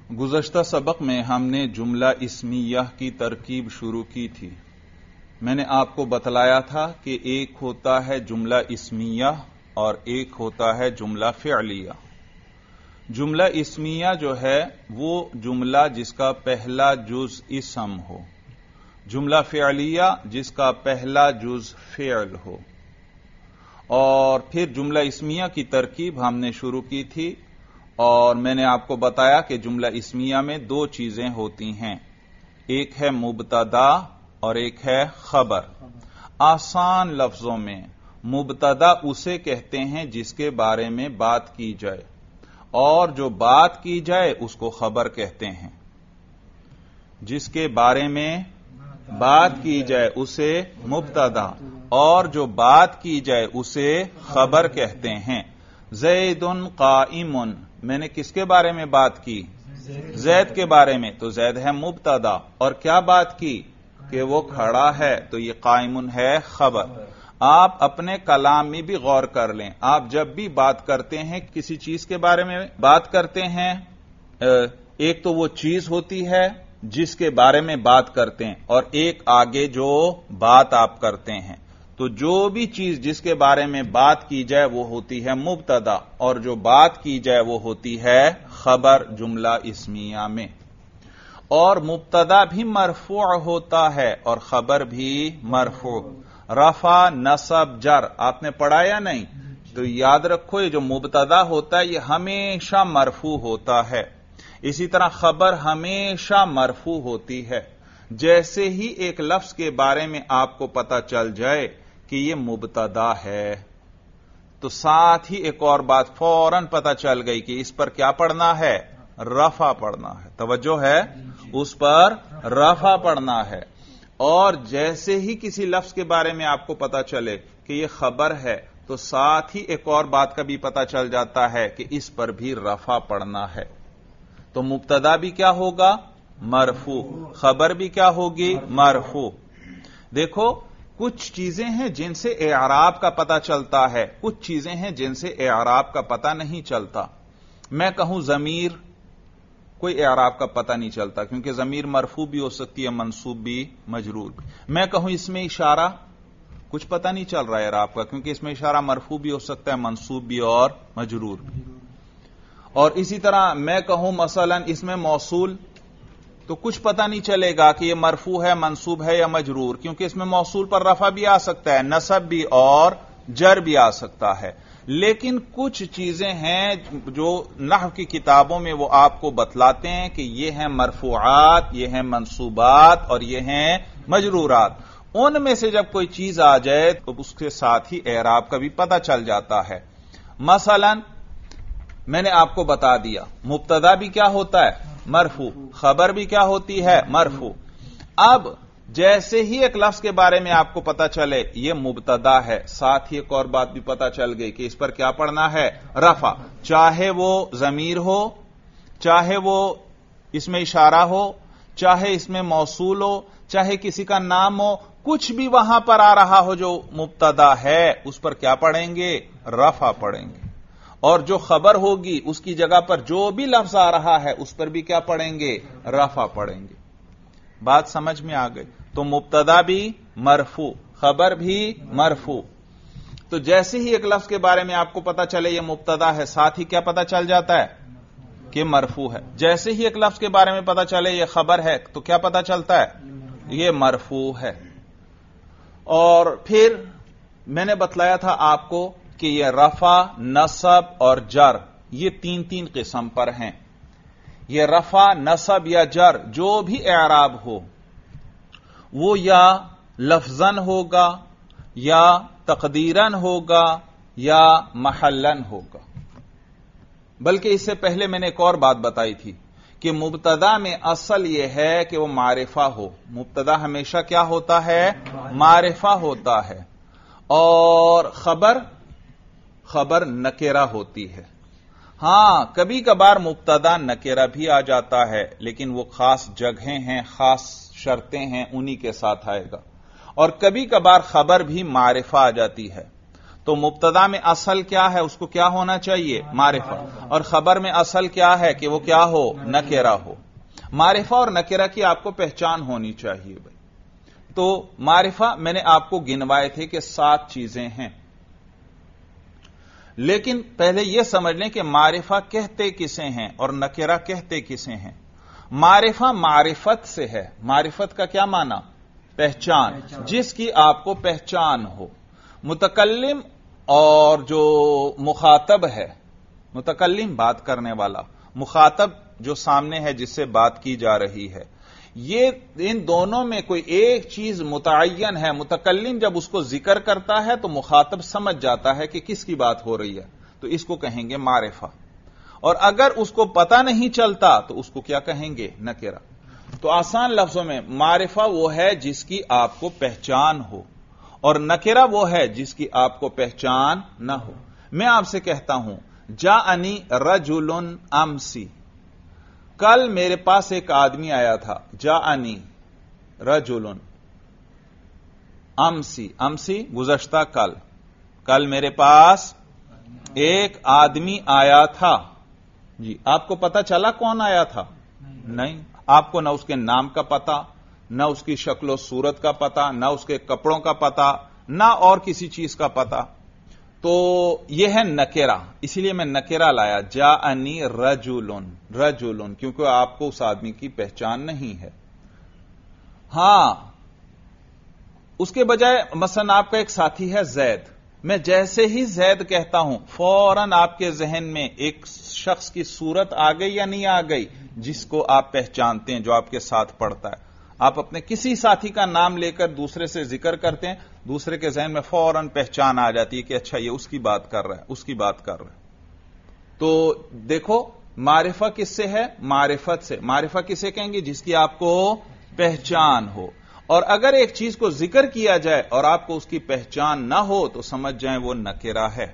گزشتہ سبق میں ہم نے جملہ اسمیہ کی ترکیب شروع کی تھی۔ میں نے آپ کو بتلایا تھا کہ ایک ہوتا ہے جملہ اسمیہ اور ایک ہوتا ہے جملہ فعلیہ۔ جملہ اسمیہ جو ہے وہ جملہ جس کا پہلا جز اسم ہو، جملہ فعلیہ جس کا پہلا جز فعل ہو۔ اور پھر جملہ اسمیہ کی ترکیب ہم نے شروع کی تھی اور میں نے آپ کو بتایا کہ جملہ اسمیہ میں دو چیزیں ہوتی ہیں، ایک ہے مبتدا اور ایک ہے خبر۔ آسان لفظوں میں مبتدا اسے کہتے ہیں جس کے بارے میں بات کی جائے، اور جو بات کی جائے اس کو خبر کہتے ہیں۔ جس کے بارے میں بات کی جائے اسے مبتدا اور جو بات کی جائے اسے خبر کہتے ہیں۔ زید قائم، میں نے کس کے بارے میں بات کی؟ زید کے بارے میں، تو زید ہے مبتدا، اور کیا بات کی کہ وہ کھڑا ہے، تو یہ قائم ہے خبر۔ آپ اپنے کلام میں بھی غور کر لیں، آپ جب بھی بات کرتے ہیں کسی چیز کے بارے میں بات کرتے ہیں، ایک تو وہ چیز ہوتی ہے جس کے بارے میں بات کرتے ہیں، اور ایک آگے جو بات آپ کرتے ہیں۔ تو جو بھی چیز جس کے بارے میں بات کی جائے وہ ہوتی ہے مبتدا، اور جو بات کی جائے وہ ہوتی ہے خبر جملہ اسمیہ میں۔ اور مبتدا بھی مرفوع ہوتا ہے اور خبر بھی مرفوع۔ رفع، نصب، جر آپ نے پڑھا یا نہیں؟ تو یاد رکھو یہ جو مبتدا ہوتا ہے یہ ہمیشہ مرفوع ہوتا ہے، اسی طرح خبر ہمیشہ مرفوع ہوتی ہے۔ جیسے ہی ایک لفظ کے بارے میں آپ کو پتہ چل جائے کہ یہ مبتدا ہے تو ساتھ ہی ایک اور بات فوراً پتہ چل گئی کہ اس پر کیا پڑھنا ہے؟ رفع پڑھنا ہے۔ توجہ ہے؟ اس پر رفع پڑھنا ہے۔ اور جیسے ہی کسی لفظ کے بارے میں آپ کو پتہ چلے کہ یہ خبر ہے تو ساتھ ہی ایک اور بات کا بھی پتہ چل جاتا ہے کہ اس پر بھی رفع پڑھنا ہے۔ تو مبتدا بھی کیا ہوگا؟ مرفوع۔ خبر بھی کیا ہوگی؟ مرفوع۔ دیکھو کچھ چیزیں ہیں جن سے اعراب کا پتہ چلتا ہے، کچھ چیزیں ہیں جن سے اعراب کا پتہ نہیں چلتا۔ میں کہوں ضمیر، کوئی اعراب کا پتہ نہیں چلتا کیونکہ ضمیر مرفوع بھی ہو سکتی ہے، منصوب بھی، مجرور بھی۔ میں کہوں اس میں اشارہ، کچھ پتہ نہیں چل رہا ہے اعراب کا کیونکہ اس میں اشارہ مرفوع بھی ہو سکتا ہے، منصوب بھی اور مجرور بھی۔ اور اسی طرح میں کہوں مثلا اس میں موصول، تو کچھ پتہ نہیں چلے گا کہ یہ مرفوع ہے، منصوب ہے یا مجرور، کیونکہ اس میں موصول پر رفع بھی آ سکتا ہے، نصب بھی اور جر بھی آ سکتا ہے۔ لیکن کچھ چیزیں ہیں جو نحو کی کتابوں میں وہ آپ کو بتلاتے ہیں کہ یہ ہیں مرفوعات، یہ ہیں منصوبات اور یہ ہیں مجرورات۔ ان میں سے جب کوئی چیز آ جائے تو اس کے ساتھ ہی اعراب کا بھی پتہ چل جاتا ہے۔ مثلا میں نے آپ کو بتا دیا مبتدا بھی کیا ہوتا ہے؟ مرفوع۔ خبر بھی کیا ہوتی ہے؟ مرفوع۔ اب جیسے ہی ایک لفظ کے بارے میں آپ کو پتا چلے یہ مبتدا ہے، ساتھ ہی ایک اور بات بھی پتا چل گئی کہ اس پر کیا پڑھنا ہے؟ رفع۔ چاہے وہ ضمیر ہو، چاہے وہ اس میں اشارہ ہو، چاہے اس میں موصول ہو، چاہے کسی کا نام ہو، کچھ بھی وہاں پر آ رہا ہو جو مبتدا ہے اس پر کیا پڑھیں گے؟ رفع پڑھیں گے۔ اور جو خبر ہوگی اس کی جگہ پر جو بھی لفظ آ رہا ہے اس پر بھی کیا پڑھیں گے؟ رفع پڑھیں گے۔ بات سمجھ میں آ گئی؟ تو مبتدا بھی مرفوع، خبر بھی مرفوع۔ تو جیسے ہی ایک لفظ کے بارے میں آپ کو پتا چلے یہ مبتدا ہے، ساتھ ہی کیا پتا چل جاتا ہے کہ مرفوع ہے۔ جیسے ہی ایک لفظ کے بارے میں پتا چلے یہ خبر ہے تو کیا پتا چلتا ہے؟ یہ مرفوع ہے۔ اور پھر میں نے بتلایا تھا آپ کو کہ یہ رفع، نصب اور جر یہ تین تین قسم پر ہیں۔ یہ رفع، نصب یا جر جو بھی اعراب ہو وہ یا لفظاً ہوگا یا تقدیراً ہوگا یا محلاً ہوگا۔ بلکہ اس سے پہلے میں نے ایک اور بات بتائی تھی کہ مبتدا میں اصل یہ ہے کہ وہ معرفہ ہو۔ مبتدا ہمیشہ کیا ہوتا ہے؟ معرفہ ہوتا ہے۔ اور خبر نکرہ ہوتی ہے۔ ہاں کبھی کبھار مبتدا نکرہ بھی آ جاتا ہے لیکن وہ خاص جگہیں ہیں، خاص شرطیں ہیں، انہی کے ساتھ آئے گا۔ اور کبھی کبھار خبر بھی معرفہ آ جاتی ہے۔ تو مبتدا میں اصل کیا ہے؟ اس کو کیا ہونا چاہیے؟ معرفہ. اور خبر میں اصل کیا ہے کہ وہ کیا ہو؟ نکرہ ہو. معرفہ اور نکرہ کی آپ کو پہچان ہونی چاہیے بھائی. تو معرفہ میں نے آپ کو گنوائے تھے کہ 7 چیزیں ہیں، لیکن پہلے یہ سمجھ لیں کہ معرفہ کہتے کسے ہیں اور نکرہ کہتے کسے ہیں. معرفہ معرفت سے ہے. معرفت کا کیا معنی؟ پہچان، جس کی آپ کو پہچان ہو. متکلم اور جو مخاطب ہے، متکلم بات کرنے والا، مخاطب جو سامنے ہے جس سے بات کی جا رہی ہے، یہ ان دونوں میں کوئی ایک چیز متعین ہے. متکلم جب اس کو ذکر کرتا ہے تو مخاطب سمجھ جاتا ہے کہ کس کی بات ہو رہی ہے، تو اس کو کہیں گے معرفہ. اور اگر اس کو پتہ نہیں چلتا تو اس کو کیا کہیں گے؟ نکرہ. تو آسان لفظوں میں معرفہ وہ ہے جس کی آپ کو پہچان ہو، اور نکرہ وہ ہے جس کی آپ کو پہچان نہ ہو. میں آپ سے کہتا ہوں جاءنی رجل امسی، کل میرے پاس ایک آدمی آیا تھا. جاءنی رجل امسی، امسی گزشتہ کل، کل میرے پاس ایک آدمی آیا تھا. جی آپ کو پتا چلا کون آیا تھا؟ نہیں. آپ کو نہ اس کے نام کا پتا، نہ اس کی شکل و صورت کا پتا، نہ اس کے کپڑوں کا پتا، نہ اور کسی چیز کا پتا. تو یہ ہے نکرہ، اسی لیے میں نکرہ لایا. جاءنی رجل، رجل، کیونکہ آپ کو اس آدمی کی پہچان نہیں ہے. ہاں اس کے بجائے مثلا آپ کا ایک ساتھی ہے زید، میں جیسے ہی زید کہتا ہوں فوراً آپ کے ذہن میں ایک شخص کی صورت آ گئی یا نہیں آ گئی جس کو آپ پہچانتے ہیں، جو آپ کے ساتھ پڑھتا ہے. آپ اپنے کسی ساتھی کا نام لے کر دوسرے سے ذکر کرتے ہیں، دوسرے کے ذہن میں فوراً پہچان آ جاتی ہے کہ اچھا یہ اس کی بات کر رہا ہے، اس کی بات کر رہا ہے. تو دیکھو معرفہ کس سے ہے؟ معرفت سے. معرفہ کسے کہیں گے؟ جس کی آپ کو پہچان ہو. اور اگر ایک چیز کو ذکر کیا جائے اور آپ کو اس کی پہچان نہ ہو تو سمجھ جائیں وہ نکرہ ہے،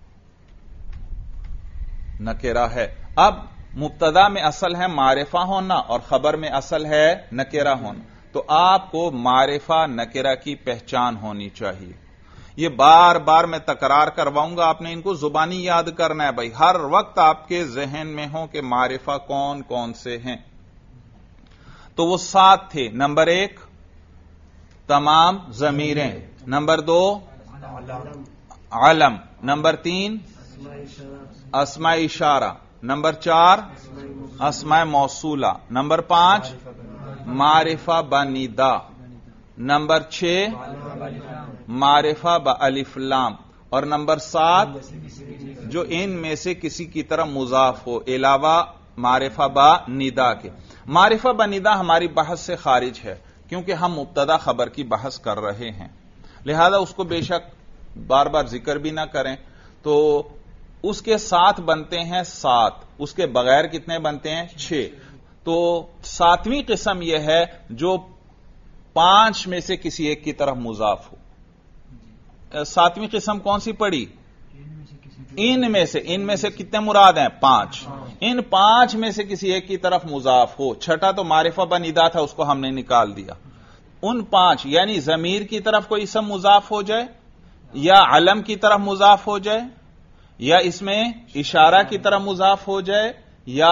نکرہ ہے. اب مبتدا میں اصل ہے معرفہ ہونا اور خبر میں اصل ہے نکرہ ہونا. تو آپ کو معرفہ نکرہ کی پہچان ہونی چاہیے. یہ بار بار میں تکرار کرواؤں گا، آپ نے ان کو زبانی یاد کرنا ہے بھائی. ہر وقت آپ کے ذہن میں ہو کہ معرفہ کون کون سے ہیں. تو وہ 7 تھے. نمبر 1 تمام ضمیریں، نمبر 2 علم، نمبر 3 اسماء اشارہ، نمبر 4 اسماء موصولہ، نمبر 5 معرفہ بندا، نمبر 6 معرفہ بالف لام، اور نمبر 7 جو ان میں سے کسی کی طرف مضاف ہو علاوہ معرفہ بندا کے. معرفہ بندا ہماری بحث سے خارج ہے کیونکہ ہم مبتدا خبر کی بحث کر رہے ہیں، لہذا اس کو بے شک بار بار ذکر بھی نہ کریں. تو اس کے 7 بنتے ہیں 7، اس کے بغیر کتنے بنتے ہیں؟ 6. تو 7ویں قسم یہ ہے جو 5 میں سے کسی ایک کی طرف مضاف ہو. 7ویں قسم کون سی پڑی؟ ان میں سے کتنے مراد ہیں؟ 5. ان 5 میں سے کسی ایک کی طرف مضاف ہو. چھٹا تو معرفہ بندا تھا، اس کو ہم نے نکال دیا. ان 5 یعنی ضمیر کی طرف کوئی اسم مضاف ہو جائے، یا علم کی طرف مضاف ہو جائے، یا اس میں اشارہ کی طرف مضاف ہو جائے، یا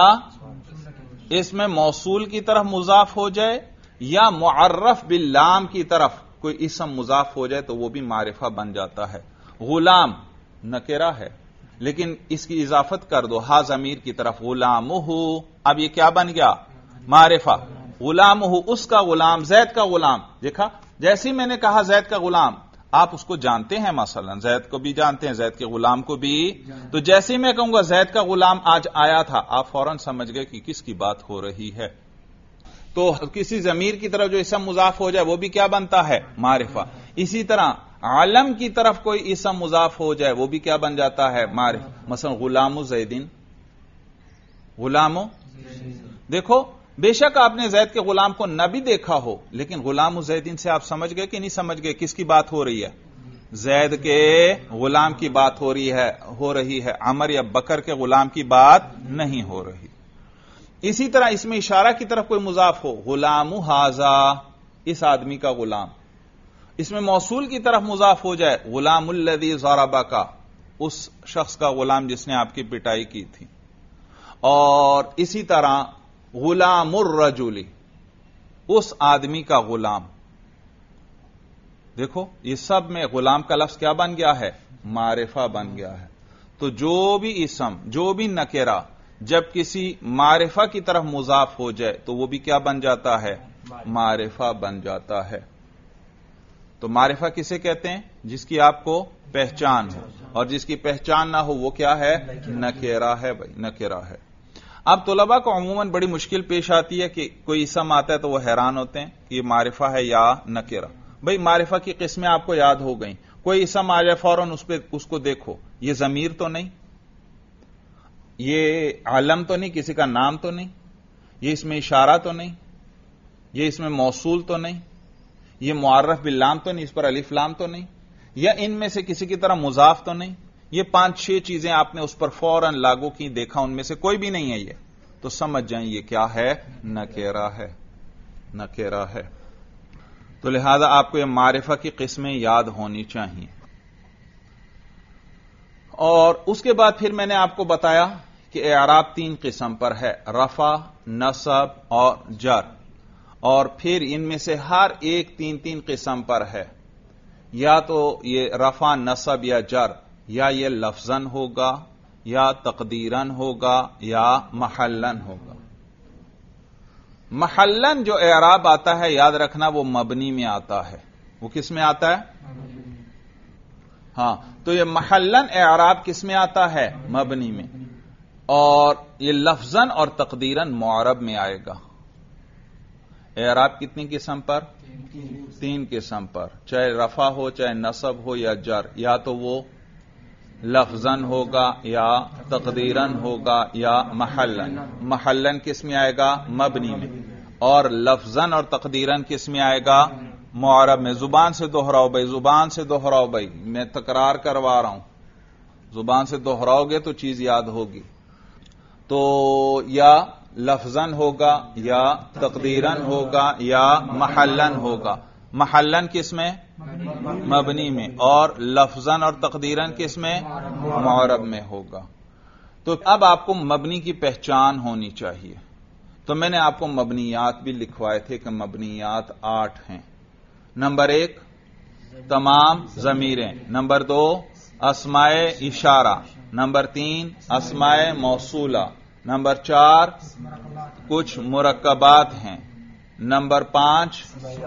اس میں موصول کی طرف مضاف ہو جائے، یا معرف باللام کی طرف کوئی اسم مضاف ہو جائے تو وہ بھی معرفہ بن جاتا ہے. غلام نکرہ ہے لیکن اس کی اضافت کر دو ہا ضمیر کی طرف، غلامہ، اب یہ کیا بن گیا؟ معرفہ. غلامہ اس کا غلام، زید کا غلام. دیکھا جیسے میں نے کہا زید کا غلام، آپ اس کو جانتے ہیں، مثلا زید کو بھی جانتے ہیں، زید کے غلام کو بھی. تو جیسے ہی میں کہوں گا زید کا غلام آج آیا تھا، آپ فوراً سمجھ گئے کہ کس کی بات ہو رہی ہے. تو کسی ضمیر کی طرف جو اسم مضاف ہو جائے وہ بھی کیا بنتا ہے؟ معرفہ. اسی طرح علم کی طرف کوئی اسم مضاف ہو جائے وہ بھی کیا بن جاتا ہے؟ معرفہ. مثلا غلام زیدین، غلام. دیکھو بے شک آپ نے زید کے غلام کو نہ بھی دیکھا ہو لیکن غلام زیدین سے آپ سمجھ گئے کہ نہیں سمجھ گئے کس کی بات ہو رہی ہے؟ زید کے غلام کی بات ہو رہی ہے، عمر یا بکر کے غلام کی بات نہیں ہو رہی. اسی طرح اس میں اشارہ کی طرف کوئی مضاف ہو، غلام ھذا، اس آدمی کا غلام. اس میں موصول کی طرف مضاف ہو جائے، غلام الذی ضربک، اس شخص کا غلام جس نے آپ کی پٹائی کی تھی. اور اسی طرح غلام الرجل، اس آدمی کا غلام. دیکھو یہ سب میں غلام کا لفظ کیا بن گیا ہے؟ معرفہ بن گیا ہے. تو جو بھی اسم، جو بھی نکرہ جب کسی معرفہ کی طرف مضاف ہو جائے تو وہ بھی کیا بن جاتا ہے؟ معرفہ بن جاتا ہے. تو معرفہ کسے کہتے ہیں؟ جس کی آپ کو پہچان ہو، اور جس کی پہچان نہ ہو وہ کیا ہے؟ نکرہ ہے بھائی، نکرہ ہے. اب طلباء کو عموماً بڑی مشکل پیش آتی ہے کہ کوئی اسم آتا ہے تو وہ حیران ہوتے ہیں کہ یہ معرفہ ہے یا نکرہ. بھائی معرفہ کی قسمیں آپ کو یاد ہو گئیں. کوئی اسم آ جائے فوراً اس کو دیکھو، یہ ضمیر تو نہیں، یہ علم تو نہیں، کسی کا نام تو نہیں، یہ اس میں اشارہ تو نہیں، یہ اس میں موصول تو نہیں، یہ معرف باللام تو نہیں، اس پر الف لام تو نہیں، یا ان میں سے کسی کی طرح مضاف تو نہیں. یہ 5-6 چیزیں آپ نے اس پر فوراً لاگو کی، دیکھا ان میں سے کوئی بھی نہیں ہے یہ، تو سمجھ جائیں یہ کیا ہے؟ نکرہ ہے. نکرہ ہے. تو لہذا آپ کو یہ معرفہ کی قسمیں یاد ہونی چاہیے. اور اس کے بعد پھر میں نے آپ کو بتایا کہ اعراب 3 قسم پر ہے، رفع، نصب اور جر. اور پھر ان میں سے ہر ایک 3 قسم پر ہے. یا تو یہ رفع، نصب یا جر، یا یہ لفظاً ہوگا، یا تقدیراً ہوگا، یا محلاً ہوگا. محلاً جو اعراب آتا ہے یاد رکھنا وہ مبنی میں آتا ہے. وہ کس میں آتا ہے؟ ہاں، تو یہ محلاً اعراب کس میں آتا ہے؟ مبنی میں. اور یہ لفظاً اور تقدیراً معرب میں آئے گا. اعراب کتنی قسم پر؟ 3 قسم پر، چاہے رفع ہو، چاہے نصب ہو یا جر. یا تو وہ لفظاً ہوگا، یا تقدیراً ہوگا، یا محلاً. محلاً کس میں آئے گا؟ مبنی میں. اور لفظاً اور تقدیراً کس میں آئے گا؟ معرب میں. زبان سے دوہراؤ بھائی، زبان سے دوہراؤ بھائی، میں تکرار کروا رہا ہوں. زبان سے دوہراؤ گے تو چیز یاد ہوگی. تو یا لفظاً ہوگا، یا تقدیراً ہوگا، یا محلاً ہوگا. محلاً کس میں؟ مبنی میں. اور لفظاً اور تقدیراً کس میں؟ معرب میں ہوگا. تو اب آپ کو مبنی کی پہچان ہونی چاہیے. تو میں نے آپ کو مبنیات بھی لکھوائے تھے کہ مبنیات 8 ہیں. نمبر 1 تمام ضمیریں. نمبر 2 اسماء اشارہ. نمبر 3 اسماء موصولہ. نمبر 4 کچھ مرکبات ہیں. نمبر 5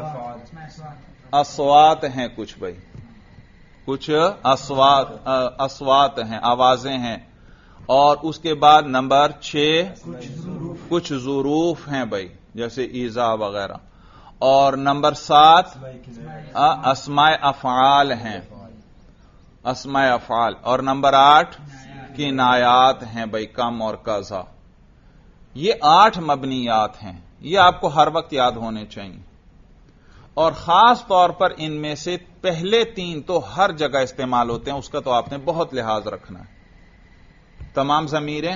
اصوات ہیں. کچھ بھائی، کچھ اصوات ہیں، آوازیں ہیں. اور اس کے بعد نمبر 6 کچھ ظروف ہیں بھائی، جیسے ایذا وغیرہ. اور نمبر 7 اسماء افعال ہیں، اسماء افعال. اور نمبر 8 کنایات ہیں بھائی، کم اور قضا. یہ 8 مبنیات ہیں. یہ آپ کو ہر وقت یاد ہونے چاہیے. اور خاص طور پر ان میں سے پہلے 3 تو ہر جگہ استعمال ہوتے ہیں، اس کا تو آپ نے بہت لحاظ رکھنا ہے. تمام ضمیریں،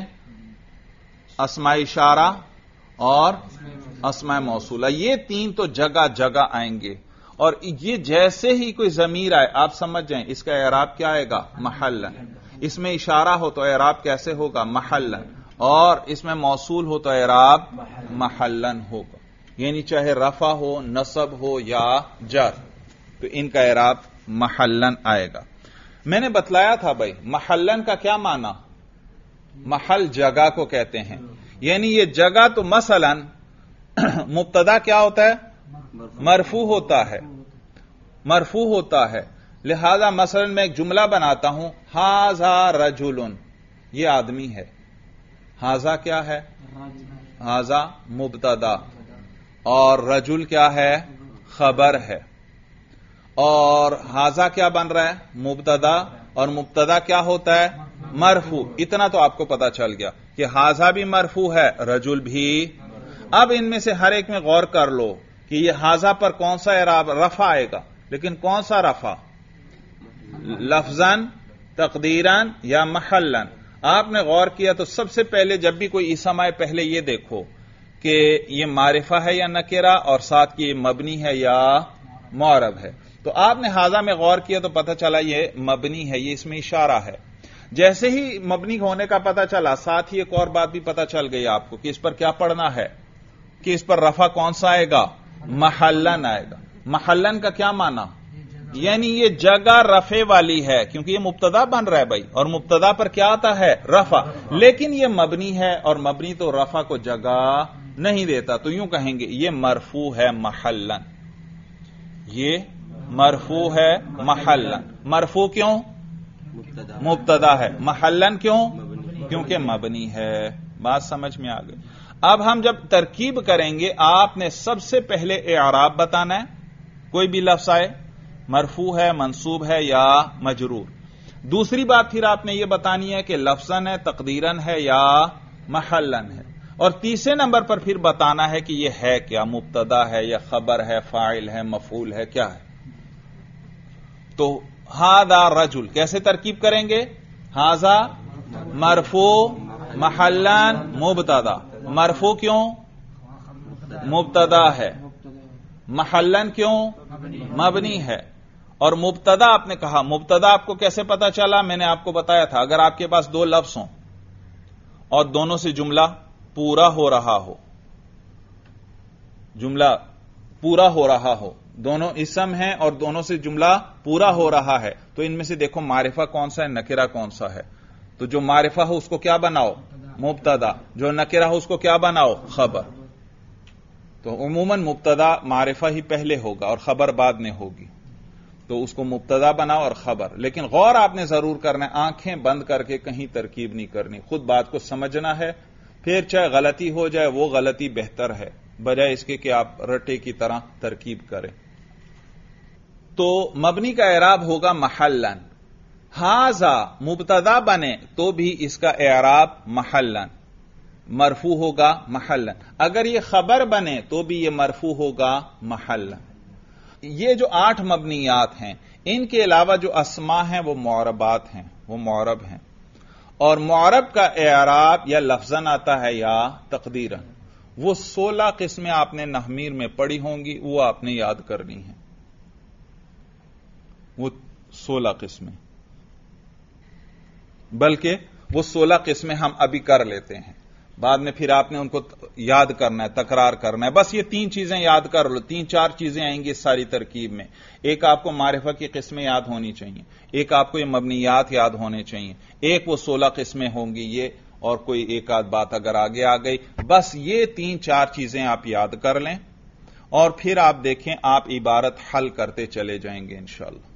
اسماء اشارہ اور اسماء موصولہ، یہ 3 تو جگہ جگہ آئیں گے. اور یہ جیسے ہی کوئی ضمیر آئے آپ سمجھ جائیں اس کا اعراب کیا آئے گا؟ محلاً. اس میں اشارہ ہو تو اعراب کیسے ہوگا؟ محلاً. اور اس میں موصول ہو تو اعراب محلاً ہوگا. یعنی چاہے رفع ہو، نصب ہو یا جر، تو ان کا اعراب محلاً آئے گا. میں نے بتلایا تھا بھائی محلاً کا کیا معنی؟ محل جگہ کو کہتے ہیں. یعنی یہ جگہ تو مثلاً مبتدا کیا ہوتا ہے؟ مرفوع ہوتا ہے، مرفوع ہوتا ہے. لہذا مثلا میں ایک جملہ بناتا ہوں، ھذا رجل، یہ آدمی ہے. ھذا کیا ہے؟ ھذا مبتدا، اور رجل کیا ہے؟ خبر ہے. اور ھذا کیا بن رہا ہے؟ مبتدا. اور مبتدا کیا ہوتا ہے؟ مرفوع. اتنا تو آپ کو پتا چل گیا کہ ھذا بھی مرفوع ہے، رجل بھی. اب ان میں سے ہر ایک میں غور کر لو کہ یہ ھذا پر کون سا اعراب؟ رفع آئے گا. لیکن کون سا رفع؟ لفظاً، تقدیراً یا محلاً؟ آپ نے غور کیا تو سب سے پہلے جب بھی کوئی اسم آئے پہلے یہ دیکھو کہ یہ معرفہ ہے یا نکرہ، اور ساتھ کی یہ مبنی ہے یا معرب ہے. تو آپ نے حاضہ میں غور کیا تو پتہ چلا یہ مبنی ہے، یہ اس میں اشارہ ہے۔ جیسے ہی مبنی ہونے کا پتہ چلا، ساتھ ہی ایک اور بات بھی پتہ چل گئی آپ کو کہ اس پر کیا پڑھنا ہے، کہ اس پر رفع کون سا آئے گا؟ محلن آئے گا۔ محلن کا کیا معنی؟ یعنی یہ جگہ رفع والی ہے، کیونکہ یہ مبتدا بن رہا ہے بھائی، اور مبتدا پر کیا آتا ہے؟ رفع، لیکن یہ مبنی ہے، اور مبنی تو رفع کو جگہ نہیں دیتا، تو یوں کہیں گے یہ مرفوع ہے محلن، یہ مرفوع ہے محلن۔ مرفوع کیوں؟ مبتدا ہے۔ محلن کیوں؟ کیونکہ مبنی ہے۔ بات سمجھ میں آ گئی۔ اب ہم جب ترکیب کریں گے، آپ نے سب سے پہلے اعراب بتانا ہے، کوئی بھی لفظ آئے، مرفوع ہے، منصوب ہے یا مجرور۔ دوسری بات پھر آپ نے یہ بتانی ہے کہ لفظاً ہے، تقدیراً ہے یا محلن ہے، اور تیسرے نمبر پر پھر بتانا ہے کہ یہ ہے کیا، مبتدا ہے یا خبر ہے، فاعل ہے، مفعول ہے، کیا ہے۔ تو ھذا رجل کیسے ترکیب کریں گے؟ ھذا مرفوع محلن مبتدا۔ مرفوع کیوں؟ مبتدا ہے۔ محلن کیوں؟ مبنی ہے۔ اور مبتدا آپ نے کہا، مبتدا آپ کو کیسے پتا چلا؟ میں نے آپ کو بتایا تھا، اگر آپ کے پاس دو لفظ ہوں اور دونوں سے جملہ پورا ہو رہا ہو، جملہ پورا ہو رہا ہو، دونوں اسم ہیں اور دونوں سے جملہ پورا ہو رہا ہے، تو ان میں سے دیکھو معرفہ کون سا ہے، نکرہ کون سا ہے۔ تو جو معرفہ ہو اس کو کیا بناؤ؟ مبتدا۔ جو نکرہ ہو اس کو کیا بناؤ؟ خبر۔ تو عموماً مبتدا معرفہ ہی پہلے ہوگا اور خبر بعد میں ہوگی، تو اس کو مبتدا بناؤ اور خبر۔ لیکن غور آپ نے ضرور کرنا ہے، آنکھیں بند کر کے کہیں ترکیب نہیں کرنی، خود بات کو سمجھنا ہے، پھر چاہے غلطی ہو جائے وہ غلطی بہتر ہے بجائے اس کے کہ آپ رٹے کی طرح ترکیب کریں۔ تو مبنی کا اعراب ہوگا محلن۔ ھذا مبتدا بنے تو بھی اس کا اعراب محلن، مرفوع ہوگا محلن۔ اگر یہ خبر بنے تو بھی یہ مرفوع ہوگا محلن۔ یہ جو 8 مبنیات ہیں، ان کے علاوہ جو اسما ہیں وہ معربات ہیں، وہ معرب ہیں، اور معرب کا اعراب یا لفظاً آتا ہے یا تقدیراً۔ وہ 16 قسمیں آپ نے نحمیر میں پڑھی ہوں گی، وہ آپ نے یاد کرنی ہیں، وہ 16 قسمیں، بلکہ وہ 16 قسمیں ہم ابھی کر لیتے ہیں، بعد میں پھر آپ نے ان کو یاد کرنا ہے، تکرار کرنا ہے۔ بس یہ 3 چیزیں یاد کر لو، 3-4 چیزیں آئیں گی اس ساری ترکیب میں۔ ایک آپ کو معرفہ کی قسمیں یاد ہونی چاہیے، ایک آپ کو یہ مبنیات یاد ہونے چاہیے، ایک وہ 16 قسمیں ہوں گی یہ، اور کوئی ایک آدھ بات اگر آگے آ گئی، بس یہ 3-4 چیزیں آپ یاد کر لیں، اور پھر آپ دیکھیں آپ عبارت حل کرتے چلے جائیں گے انشاءاللہ۔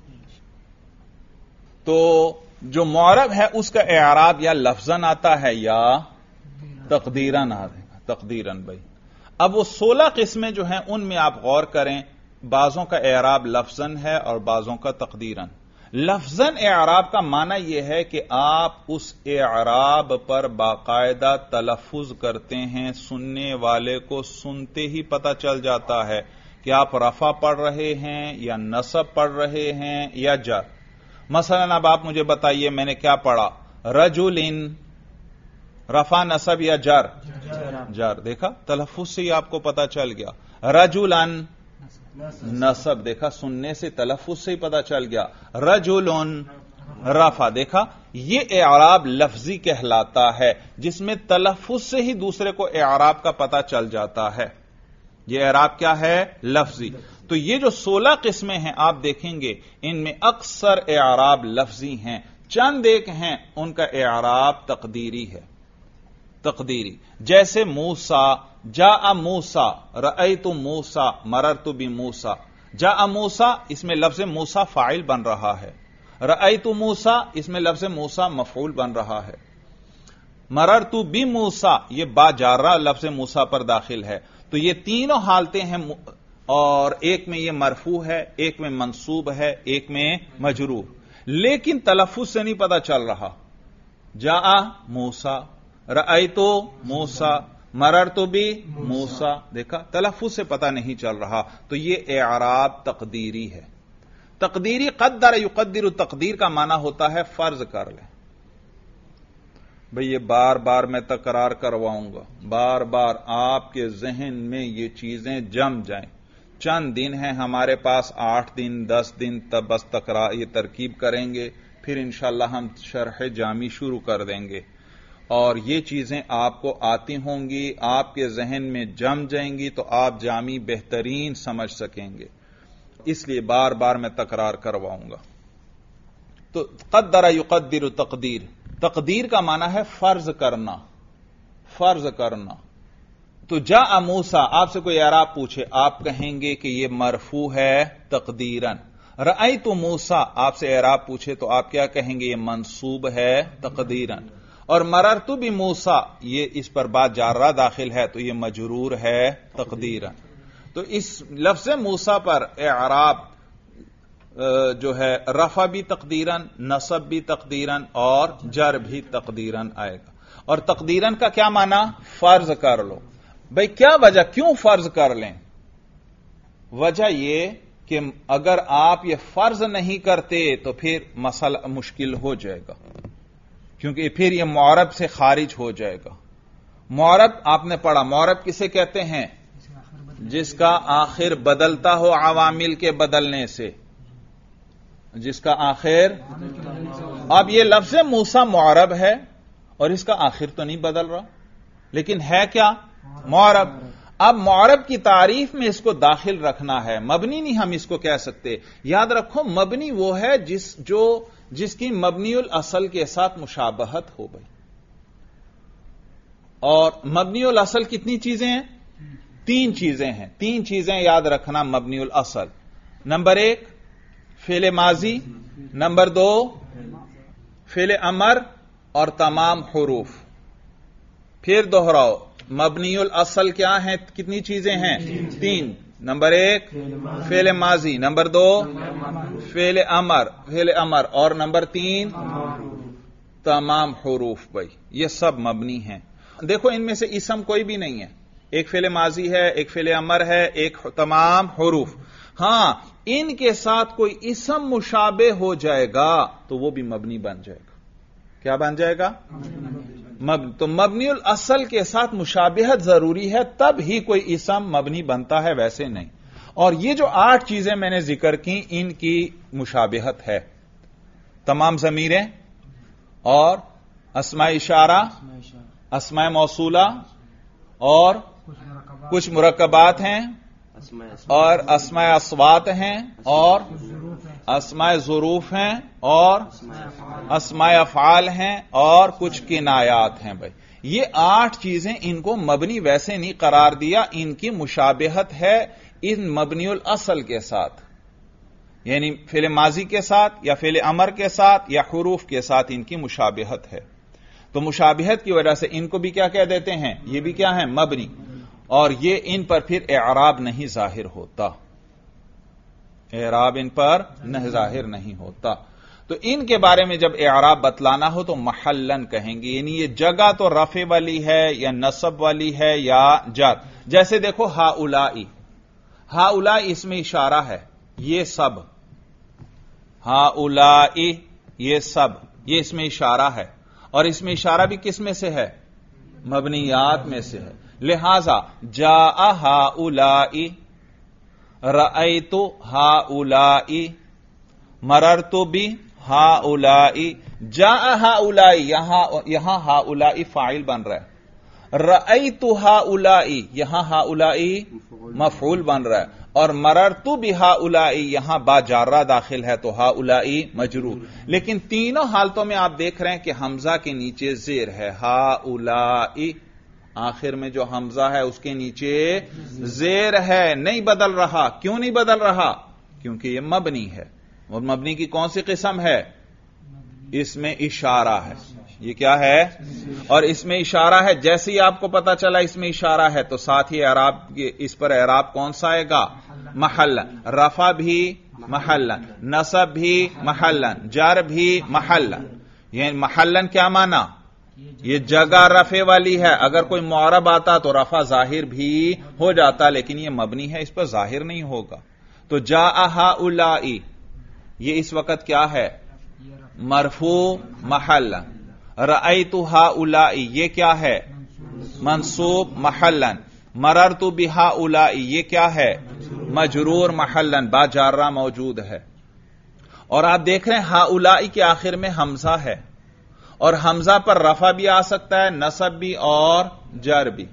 تو جو معرب ہے اس کا اعراب یا لفظاً آتا ہے یا تقدیراً آتا ہے، تقدیراً بھائی۔ اب وہ 16 قسمیں جو ہیں ان میں آپ غور کریں، بعضوں کا اعراب لفظاً ہے اور بعضوں کا تقدیراً۔ لفظاً اعراب کا معنی یہ ہے کہ آپ اس اعراب پر باقاعدہ تلفظ کرتے ہیں، سننے والے کو سنتے ہی پتہ چل جاتا ہے کہ آپ رفع پڑھ رہے ہیں یا نصب پڑھ رہے ہیں یا جر۔ مثلا اب آپ مجھے بتائیے میں نے کیا پڑھا؟ رجلن، رفع نصب یا جر؟ جر۔ دیکھا تلفظ سے ہی آپ کو پتا چل گیا۔ رجلن نصب، دیکھا سننے سے تلفظ سے ہی پتا چل گیا۔ رجلن رفع، دیکھا یہ اعراب لفظی کہلاتا ہے جس میں تلفظ سے ہی دوسرے کو اعراب کا پتا چل جاتا ہے، یہ اعراب کیا ہے؟ لفظی۔ تو یہ جو 16 قسمیں ہیں آپ دیکھیں گے ان میں اکثر اعراب لفظی ہیں، چند ایک ہیں ان کا اعراب تقدیری ہے، تقدیری، جیسے موسیٰ، جاء موسیٰ، رأیت موسیٰ، مررت بموسیٰ۔ جاء موسیٰ اس میں لفظ موسیٰ فاعل بن رہا ہے، رأیت موسیٰ اس میں لفظ موسیٰ مفعول بن رہا ہے، مررت بموسیٰ یہ با جارہ لفظ موسیٰ پر داخل ہے۔ تو یہ تینوں حالتیں ہیں، اور ایک میں یہ مرفوع ہے، ایک میں منصوب ہے، ایک میں مجرور، لیکن تلفظ سے نہیں پتا چل رہا۔ جاء موسیٰ، رأیت موسیٰ، مررت بموسیٰ، دیکھا تلفظ سے پتا نہیں چل رہا، تو یہ اعراب تقدیری ہے۔ تقدیری قدر یقدر، تقدیر کا معنی ہوتا ہے فرض کر لیں، بھئی یہ بار بار میں تکرار کرواؤں گا، بار بار آپ کے ذہن میں یہ چیزیں جم جائیں، چند دن ہیں ہمارے پاس، 8 دن 10 دن، تب بس یہ ترکیب کریں گے، پھر انشاءاللہ ہم شرح جامی شروع کر دیں گے، اور یہ چیزیں آپ کو آتی ہوں گی، آپ کے ذہن میں جم جائیں گی تو آپ جامی بہترین سمجھ سکیں گے، اس لیے بار بار میں تکرار کرواؤں گا۔ تو قدر یقدر تقدیر، تقدیر کا معنی ہے فرض کرنا، فرض کرنا۔ تو جاء موسیٰ، آپ سے کوئی اعراب پوچھے، آپ کہیں گے کہ یہ مرفوع ہے تقدیراً۔ رأیت موسیٰ، آپ سے اعراب پوچھے تو آپ کیا کہیں گے؟ یہ منصوب ہے تقدیراً۔ اور مررت بموسیٰ، یہ اس پر بات جارہ داخل ہے تو یہ مجرور ہے تقدیراً۔ تو اس لفظ موسیٰ پر اعراب جو ہے رفع بھی تقدیراً، نصب بھی تقدیراً اور جر بھی تقدیراً آئے گا۔ اور تقدیراً کا کیا معنی؟ فرض کر لو۔ بھئی کیا وجہ، کیوں فرض کر لیں؟ وجہ یہ کہ اگر آپ یہ فرض نہیں کرتے تو پھر مسئلہ مشکل ہو جائے گا، کیونکہ پھر یہ معرب سے خارج ہو جائے گا۔ معرب آپ نے پڑھا، معرب کسے کہتے ہیں؟ جس کا آخر بدلتا ہو عوامل کے بدلنے سے، جس کا آخر، اب یہ لفظ موسیٰ معرب ہے اور اس کا آخر تو نہیں بدل رہا، لیکن ہے کیا؟ معرب۔ اب معرب کی تعریف میں اس کو داخل رکھنا ہے، مبنی نہیں ہم اس کو کہہ سکتے۔ یاد رکھو مبنی وہ ہے جس کی مبنی الاصل کے ساتھ مشابہت ہو گئی۔ اور مبنی الاصل کتنی چیزیں ہیں؟ 3 چیزیں ہیں، 3 چیزیں یاد رکھنا مبنی الاصل۔ نمبر 1 فعل ماضی، نمبر 2 فعل امر اور تمام حروف۔ پھر دوہراؤ، مبنی الاصل کیا ہیں؟ کتنی چیزیں ہیں؟ 3۔ نمبر 1 فعل ماضی، نمبر 2 فعل امر اور نمبر 3 تمام حروف۔ بھائی یہ سب مبنی ہیں۔ دیکھو ان میں سے اسم کوئی بھی نہیں ہے، ایک فعل ماضی ہے، ایک فعل امر ہے، ایک تمام حروف۔ ہاں ان کے ساتھ کوئی اسم مشابہ ہو جائے گا تو وہ بھی مبنی بن جائے گا۔ کیا بن جائے گا؟ تو مبنی الاصل کے ساتھ مشابہت ضروری ہے، تب ہی کوئی اسم مبنی بنتا ہے، ویسے نہیں۔ اور یہ جو 8 چیزیں میں نے ذکر کی ان کی مشابہت ہے، تمام ضمیریں اور اسماء اشارہ، اسماء موصولہ اور کچھ مرکبات ہیں اور اسماء اصوات ہیں اور اسماء ظروف ہیں اور اسماء افعال ہیں اور کچھ کنایات ہیں۔ بھائی یہ 8 چیزیں، ان کو مبنی ویسے نہیں قرار دیا، ان کی مشابہت ہے ان مبنی الاصل کے ساتھ، یعنی فعل ماضی کے ساتھ یا فعل امر کے ساتھ یا حروف کے ساتھ ان کی مشابہت ہے۔ تو مشابہت کی وجہ سے ان کو بھی کیا کہہ دیتے ہیں؟ یہ بھی کیا ہیں؟ مبنی۔ اور یہ ان پر پھر اعراب نہیں ظاہر ہوتا، اعراب ان پر ظاہر نہیں ہوتا۔ تو ان کے بارے میں جب اعراب بتلانا ہو تو محلن کہیں گے، یعنی یہ جگہ تو رفع والی ہے یا نصب والی ہے یا جر۔ جیسے دیکھو ہاؤلائی، ہاؤلائی اس میں اشارہ ہے، یہ سب، ہاؤلائی یہ سب، یہ اس میں اشارہ ہے، اور اس میں اشارہ بھی کس میں سے ہے؟ مبنیات میں سے ہے۔ لہذا جاء ہاؤلائی، رأیت ہاؤلائی، مررت بی ہاؤلائی۔ جاء ہاؤلائی، یہاں ہاؤلائی فاعل بن رہا ہے، رأیت ہاؤلائی یہاں ہاؤلائی مفعول بن رہا ہے، اور مررت بہاؤلائی یہاں با جارہ داخل ہے تو ہاؤلائی مجرور۔ لیکن تینوں حالتوں میں آپ دیکھ رہے ہیں کہ حمزہ کے نیچے زیر ہے، ہاؤلائی آخر میں جو حمزہ ہے اس کے نیچے زیر ہے، نہیں بدل رہا۔ کیوں نہیں بدل رہا؟ کیونکہ یہ مبنی ہے، اور مبنی کی کون سی قسم ہے؟ اس میں اشارہ ہے۔ یہ کیا ہے؟ اور اس میں اشارہ ہے، جیسے ہی آپ کو پتا چلا اس میں اشارہ ہے تو ساتھ ہی اعراب، اس پر اعراب کون سا آئے گا؟ محلن۔ رفع بھی محلن، نصب بھی محلن، جر بھی محلن۔ یہ محلن کیا معنی؟ یہ جگہ رفع والی ہے، اگر کوئی معرب آتا تو رفع ظاہر بھی ہو جاتا، لیکن یہ مبنی ہے، اس پر ظاہر نہیں ہوگا۔ تو جاء ہاؤلائی یہ اس وقت کیا ہے؟ مرفوع محلا۔ رأیت ہاؤلائی یہ کیا ہے؟ منصوب محلا۔ مررت بہاؤلائی یہ کیا ہے؟ مجرور محلن، با جارہ موجود ہے. اور آپ دیکھ رہے ہیں ہاؤلائی کے آخر میں حمزہ ہے، اور حمزہ پر رفع بھی آ سکتا ہے، نصب بھی اور جر بھی.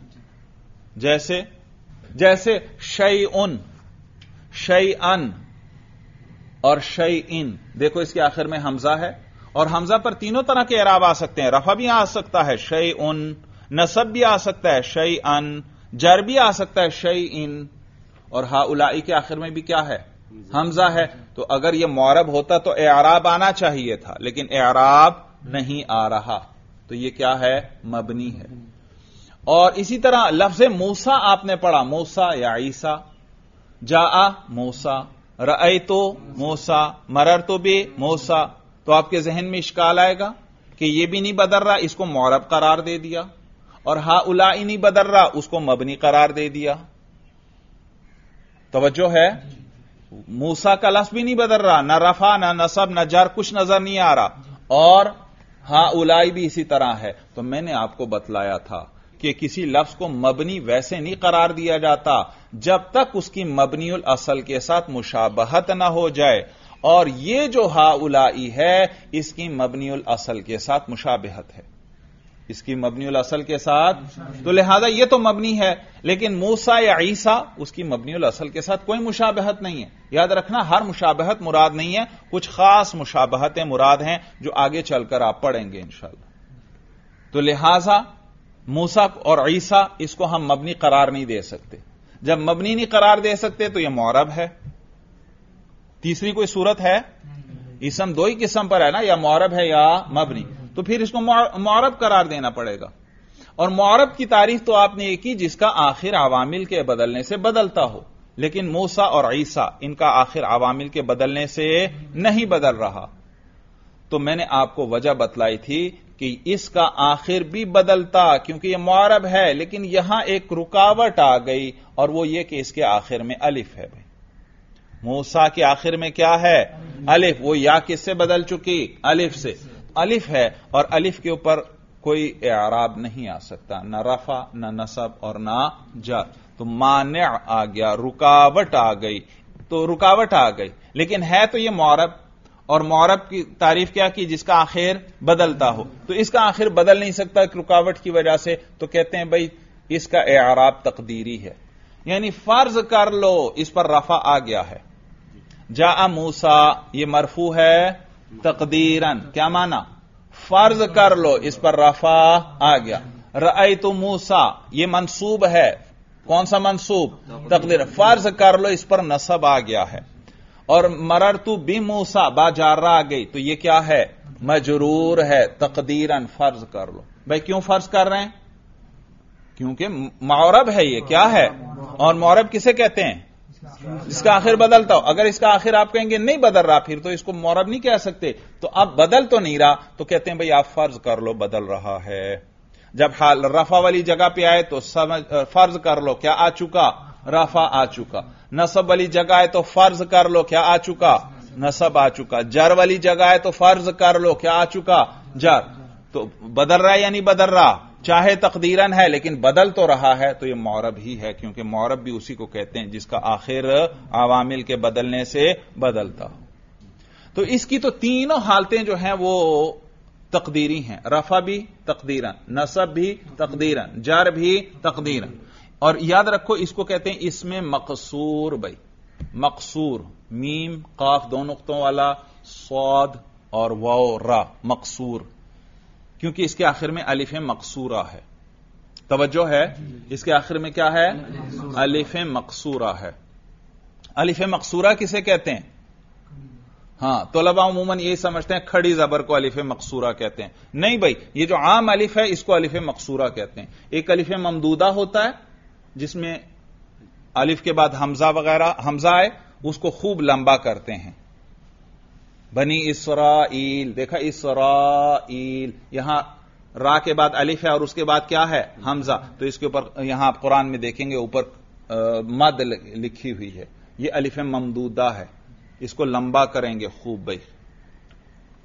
جیسے شیئن، شیئن اور شیئن، دیکھو اس کے آخر میں حمزہ ہے، اور حمزہ پر تینوں طرح کے اعراب آ سکتے ہیں. رفع بھی آ سکتا ہے شیئن، نصب بھی آ سکتا ہے شیئن، جر بھی آ سکتا ہے شیئن، اور ہاؤلائی کے آخر میں بھی کیا ہے؟ حمزہ ہے. تو اگر یہ معرب ہوتا تو اعراب آنا چاہیے تھا، لیکن اعراب نہیں آ رہا، تو یہ کیا ہے؟ مبنی ہے. اور اسی طرح لفظ موسیٰ آپ نے پڑھا، موسیٰ یا عیسیٰ، جاء موسیٰ، رأیت موسیٰ، مررت بموسیٰ، تو آپ کے ذہن میں اشکال آئے گا کہ یہ بھی نہیں بدل رہا، اس کو معرب قرار دے دیا، اور ہاؤلائی نہیں بدل رہا، اس کو مبنی قرار دے دیا. توجہ ہے؟ موسیٰ کا لفظ بھی نہیں بدل رہا، نہ رفع نہ نصب نہ جر، کچھ نظر نہیں آ رہا، اور ہاؤلائی بھی اسی طرح ہے. تو میں نے آپ کو بتلایا تھا کہ کسی لفظ کو مبنی ویسے نہیں قرار دیا جاتا جب تک اس کی مبنی الاصل کے ساتھ مشابہت نہ ہو جائے، اور یہ جو ہاؤلائی ہے اس کی مبنی الاصل کے ساتھ مشابہت ہے، اس کی مبنی الاصل کے ساتھ، تو لہذا یہ تو مبنی ہے، لیکن موسیٰ یا عیسیٰ اس کی مبنی الاصل کے ساتھ کوئی مشابہت نہیں ہے. یاد رکھنا ہر مشابہت مراد نہیں ہے، کچھ خاص مشابہتیں مراد ہیں جو آگے چل کر آپ پڑھیں گے انشاءاللہ. تو لہذا موسیٰ اور عیسیٰ اس کو ہم مبنی قرار نہیں دے سکتے. جب مبنی نہیں قرار دے سکتے تو یہ معرب ہے. تیسری کوئی صورت ہے؟ اسم دو ہی قسم پر ہے نا، یا معرب ہے یا مبنی، تو پھر اس کو معرب قرار دینا پڑے گا. اور معرب کی تعریف تو آپ نے یہ کی جس کا آخر عوامل کے بدلنے سے بدلتا ہو، لیکن موسیٰ اور عیسیٰ ان کا آخر عوامل کے بدلنے سے نہیں بدل رہا. تو میں نے آپ کو وجہ بتلائی تھی کہ اس کا آخر بھی بدلتا، کیونکہ یہ معرب ہے، لیکن یہاں ایک رکاوٹ آ گئی، اور وہ یہ کہ اس کے آخر میں الف ہے. بھائی موسیٰ کے آخر میں کیا ہے؟ الف. وہ یا کس سے بدل چکی؟ الف سے. الف ہے، اور الف کے اوپر کوئی اعراب نہیں آ سکتا، نہ رفع نہ نصب اور نہ جر. تو مانع آ گیا، رکاوٹ آ گئی. تو رکاوٹ آ گئی، لیکن ہے تو یہ معرب، اور معرب کی تعریف کیا کی؟ جس کا آخر بدلتا ہو. تو اس کا آخر بدل نہیں سکتا ایک رکاوٹ کی وجہ سے، تو کہتے ہیں بھائی اس کا اعراب تقدیری ہے. یعنی فرض کر لو اس پر رفع آ گیا ہے. جاء موسیٰ یہ مرفوع ہے تقدیراً، کیا معنی؟ فرض کر لو اس پر رفع آ گیا. رأیت موسیٰ یہ منصوب ہے، کون سا منصوب؟ تقدیر. فرض کر لو اس پر نصب آ گیا ہے. اور مررت بموسیٰ با جارہ آ گئی، تو یہ کیا ہے؟ مجرور ہے تقدیراً. فرض کر لو. بھائی کیوں فرض کر رہے ہیں؟ کیونکہ معرب ہے، یہ کیا ہے؟ اور معرب کسے کہتے ہیں؟ جس کا آخر بدلتا ہو. اگر اس کا آخر آپ کہیں گے نہیں بدل رہا، پھر تو اس کو معرب نہیں کہہ سکتے. تو اب بدل تو نہیں رہا، تو کہتے ہیں بھئی آپ فرض کر لو بدل رہا ہے. جب حال رفع والی جگہ پہ آئے تو فرض کر لو کیا آ چکا؟ رفع آ چکا. نصب والی جگہ آئے تو فرض کر لو کیا آ چکا؟ نصب آ چکا. جر والی جگہ آئے تو فرض کر لو کیا آ چکا؟ جر. تو بدل رہا ہے یا نہیں بدل رہا؟ چاہے تقدیراً ہے لیکن بدل تو رہا ہے، تو یہ معرب ہی ہے، کیونکہ معرب بھی اسی کو کہتے ہیں جس کا آخر عوامل کے بدلنے سے بدلتا ہو. تو اس کی تو تینوں حالتیں جو ہیں وہ تقدیری ہیں، رفع بھی تقدیراً، نصب بھی تقدیراً، جر بھی تقدیراً. اور یاد رکھو اس کو کہتے ہیں اسم مقصور. بھائی مقصور، میم قاف دو نقطوں والا، صاد اور واو را، مقصور، کیونکہ اس کے آخر میں الف مقصورہ ہے. توجہ ہے؟ اس کے آخر میں کیا ہے؟ الف مقصورہ ہے. الف مقصورہ کسے کہتے ہیں؟ ہاں طلباء عموماً یہی سمجھتے ہیں کھڑی زبر کو الف مقصورہ کہتے ہیں. نہیں بھائی، یہ جو عام الف ہے اس کو الف مقصورہ کہتے ہیں. ایک الف ممدودہ ہوتا ہے جس میں الف کے بعد حمزہ وغیرہ، حمزہ ہے اس کو خوب لمبا کرتے ہیں. بنی اسرائیل، دیکھا اسرائیل، یہاں را کے بعد الف ہے اور اس کے بعد کیا ہے؟ حمزہ. تو اس کے اوپر یہاں آپ قرآن میں دیکھیں گے اوپر مد لکھی ہوئی ہے، یہ الف ممدودہ ہے، اس کو لمبا کریں گے خوب. بھائی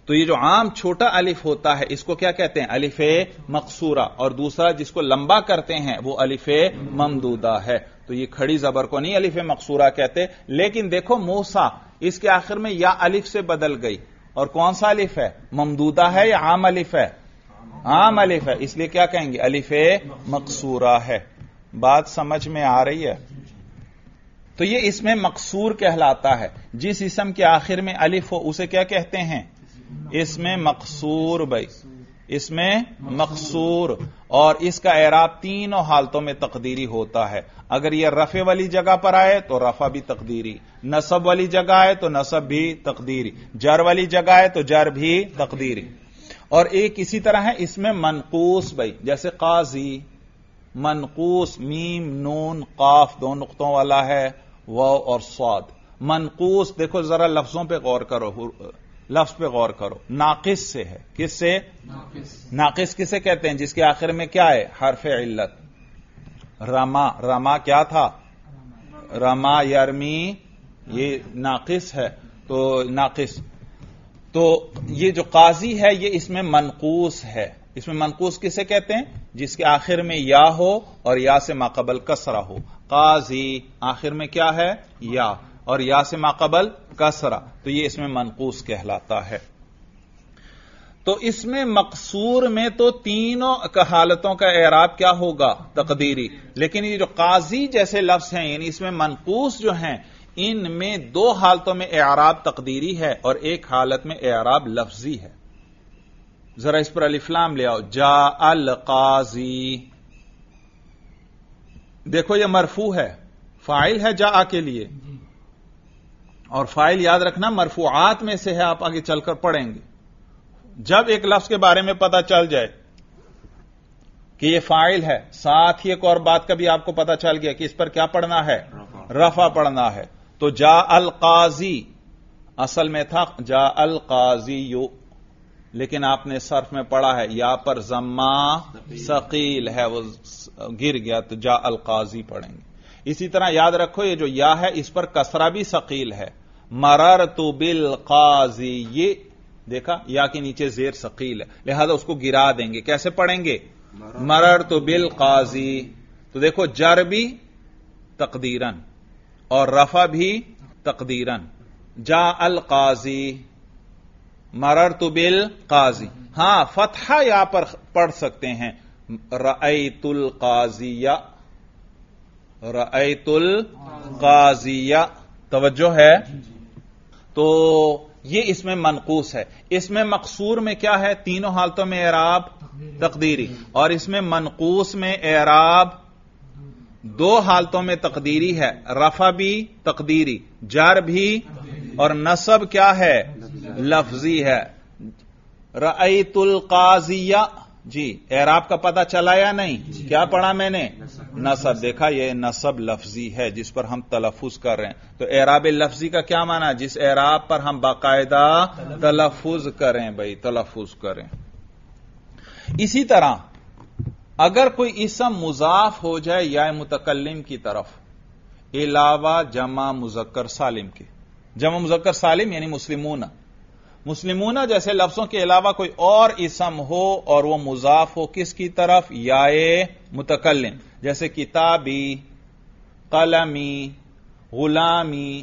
تو یہ جو عام چھوٹا الف ہوتا ہے اس کو کیا کہتے ہیں؟ الف مقصورہ، اور دوسرا جس کو لمبا کرتے ہیں وہ الف ممدودہ ہے. تو یہ کھڑی زبر کو نہیں الف مقصورہ کہتے. لیکن دیکھو موسیٰ اس کے آخر میں یا الف سے بدل گئی، اور کون سا الف ہے؟ ممدودہ ہے یا عام الف ہے؟ عام الف ہے، اس لیے کیا کہیں گے؟ الف مقصورہ ہے. بات سمجھ میں آ رہی ہے؟ تو یہ اسم مقصور کہلاتا ہے. جس اسم کے آخر میں الف ہو اسے کیا کہتے ہیں؟ اسم مقصور. بھائی اسم مقصور، اور اس کا اعراب تینوں حالتوں میں تقدیری ہوتا ہے. اگر یہ رفع والی جگہ پر آئے تو رفع بھی تقدیری، نصب والی جگہ آئے تو نصب بھی تقدیری، جر والی جگہ آئے تو جر بھی تقدیری. اور ایک اسی طرح ہے اسم منقوص. بھائی جیسے قاضی، منقوص میم نون قاف دو نقطوں والا ہے، واو اور صاد. منقوص دیکھو ذرا لفظوں پہ غور کرو، لفظ پہ غور کرو. ناقص سے ہے. کس سے؟ ناقص کسے کہتے ہیں؟ جس کے آخر میں کیا ہے؟ حرف علت. رما، رما کیا تھا؟ رما یرمی، یہ ناقص ہے. تو ناقص، تو یہ جو قاضی ہے یہ اس میں منقوص ہے. اس میں منقوص کسے کہتے ہیں؟ جس کے آخر میں یا ہو اور یا سے ماقبل کسرہ ہو. قاضی آخر میں کیا ہے؟ یا، اور یا سے ماقبل کسرہ، تو یہ اس میں منقوص کہلاتا ہے. تو اس میں مقصور میں تو تینوں حالتوں کا اعراب کیا ہوگا؟ تقدیری. لیکن یہ جو قاضی جیسے لفظ ہیں، یعنی اس میں منقوص جو ہیں، ان میں دو حالتوں میں اعراب تقدیری ہے اور ایک حالت میں اعراب لفظی ہے. ذرا اس پر الف لام لے آؤ. جاء القاضی، دیکھو یہ مرفوع ہے، فاعل ہے جاء کے لیے، اور فاعل یاد رکھنا مرفوعات میں سے ہے، آپ آگے چل کر پڑھیں گے. جب ایک لفظ کے بارے میں پتا چل جائے کہ یہ فاعل ہے، ساتھ ہی ایک اور بات کا بھی آپ کو پتا چل گیا کہ اس پر کیا پڑھنا ہے؟ رفع پڑھنا ہے. تو جاء القاضی اصل میں تھا جاء القاضی یو، لیکن آپ نے صرف میں پڑھا ہے یا پر ضمہ ثقیل ہے، وہ گر گیا، تو جاء القاضی پڑھیں گے. اسی طرح یاد رکھو یہ جو یا ہے اس پر کسرہ بھی ثقیل ہے. مررت بالقاضی، یہ دیکھا یا کے نیچے زیر ثقیل ہے، لہذا اس کو گرا دیں گے. کیسے پڑھیں گے؟ مررت بالقاضی. تو دیکھو جر بھی تقدیرن اور رفع بھی تقدیرن. جاء القاضی، مررت بالقاضی. ہاں فتحہ یہاں پر پڑھ سکتے ہیں، رأیت القاضیہ، رأیت القاضیہ. توجہ ہے؟ تو یہ اس میں منقوص ہے. اس میں مقصور میں کیا ہے؟ تینوں حالتوں میں اعراب تقدیری، اور اس میں منقوص میں اعراب دو حالتوں میں تقدیری ہے، رفع بھی تقدیری، جر بھی، اور نصب کیا ہے؟ لفظی ہے. رأیت القاضیہ، جی اعراب کا پتہ چلا یا نہیں؟ کیا پڑھا میں نے؟ نصب. دیکھا یہ نصب لفظی ہے جس پر ہم تلفظ کر رہے ہیں. تو اعراب لفظی کا کیا معنی؟ جس اعراب پر ہم باقاعدہ تلفظ کریں. بھائی تلفظ کریں. اسی طرح اگر کوئی اسم مضاف ہو جائے یا متکلم کی طرف علاوہ جمع مذکر سالم کے، جمع مذکر سالم یعنی مسلمون، مسلمون جیسے لفظوں کے علاوہ کوئی اور اسم ہو اور وہ مضاف ہو کس کی طرف؟ یائے متکلم، جیسے کتابی، قلمی، غلامی.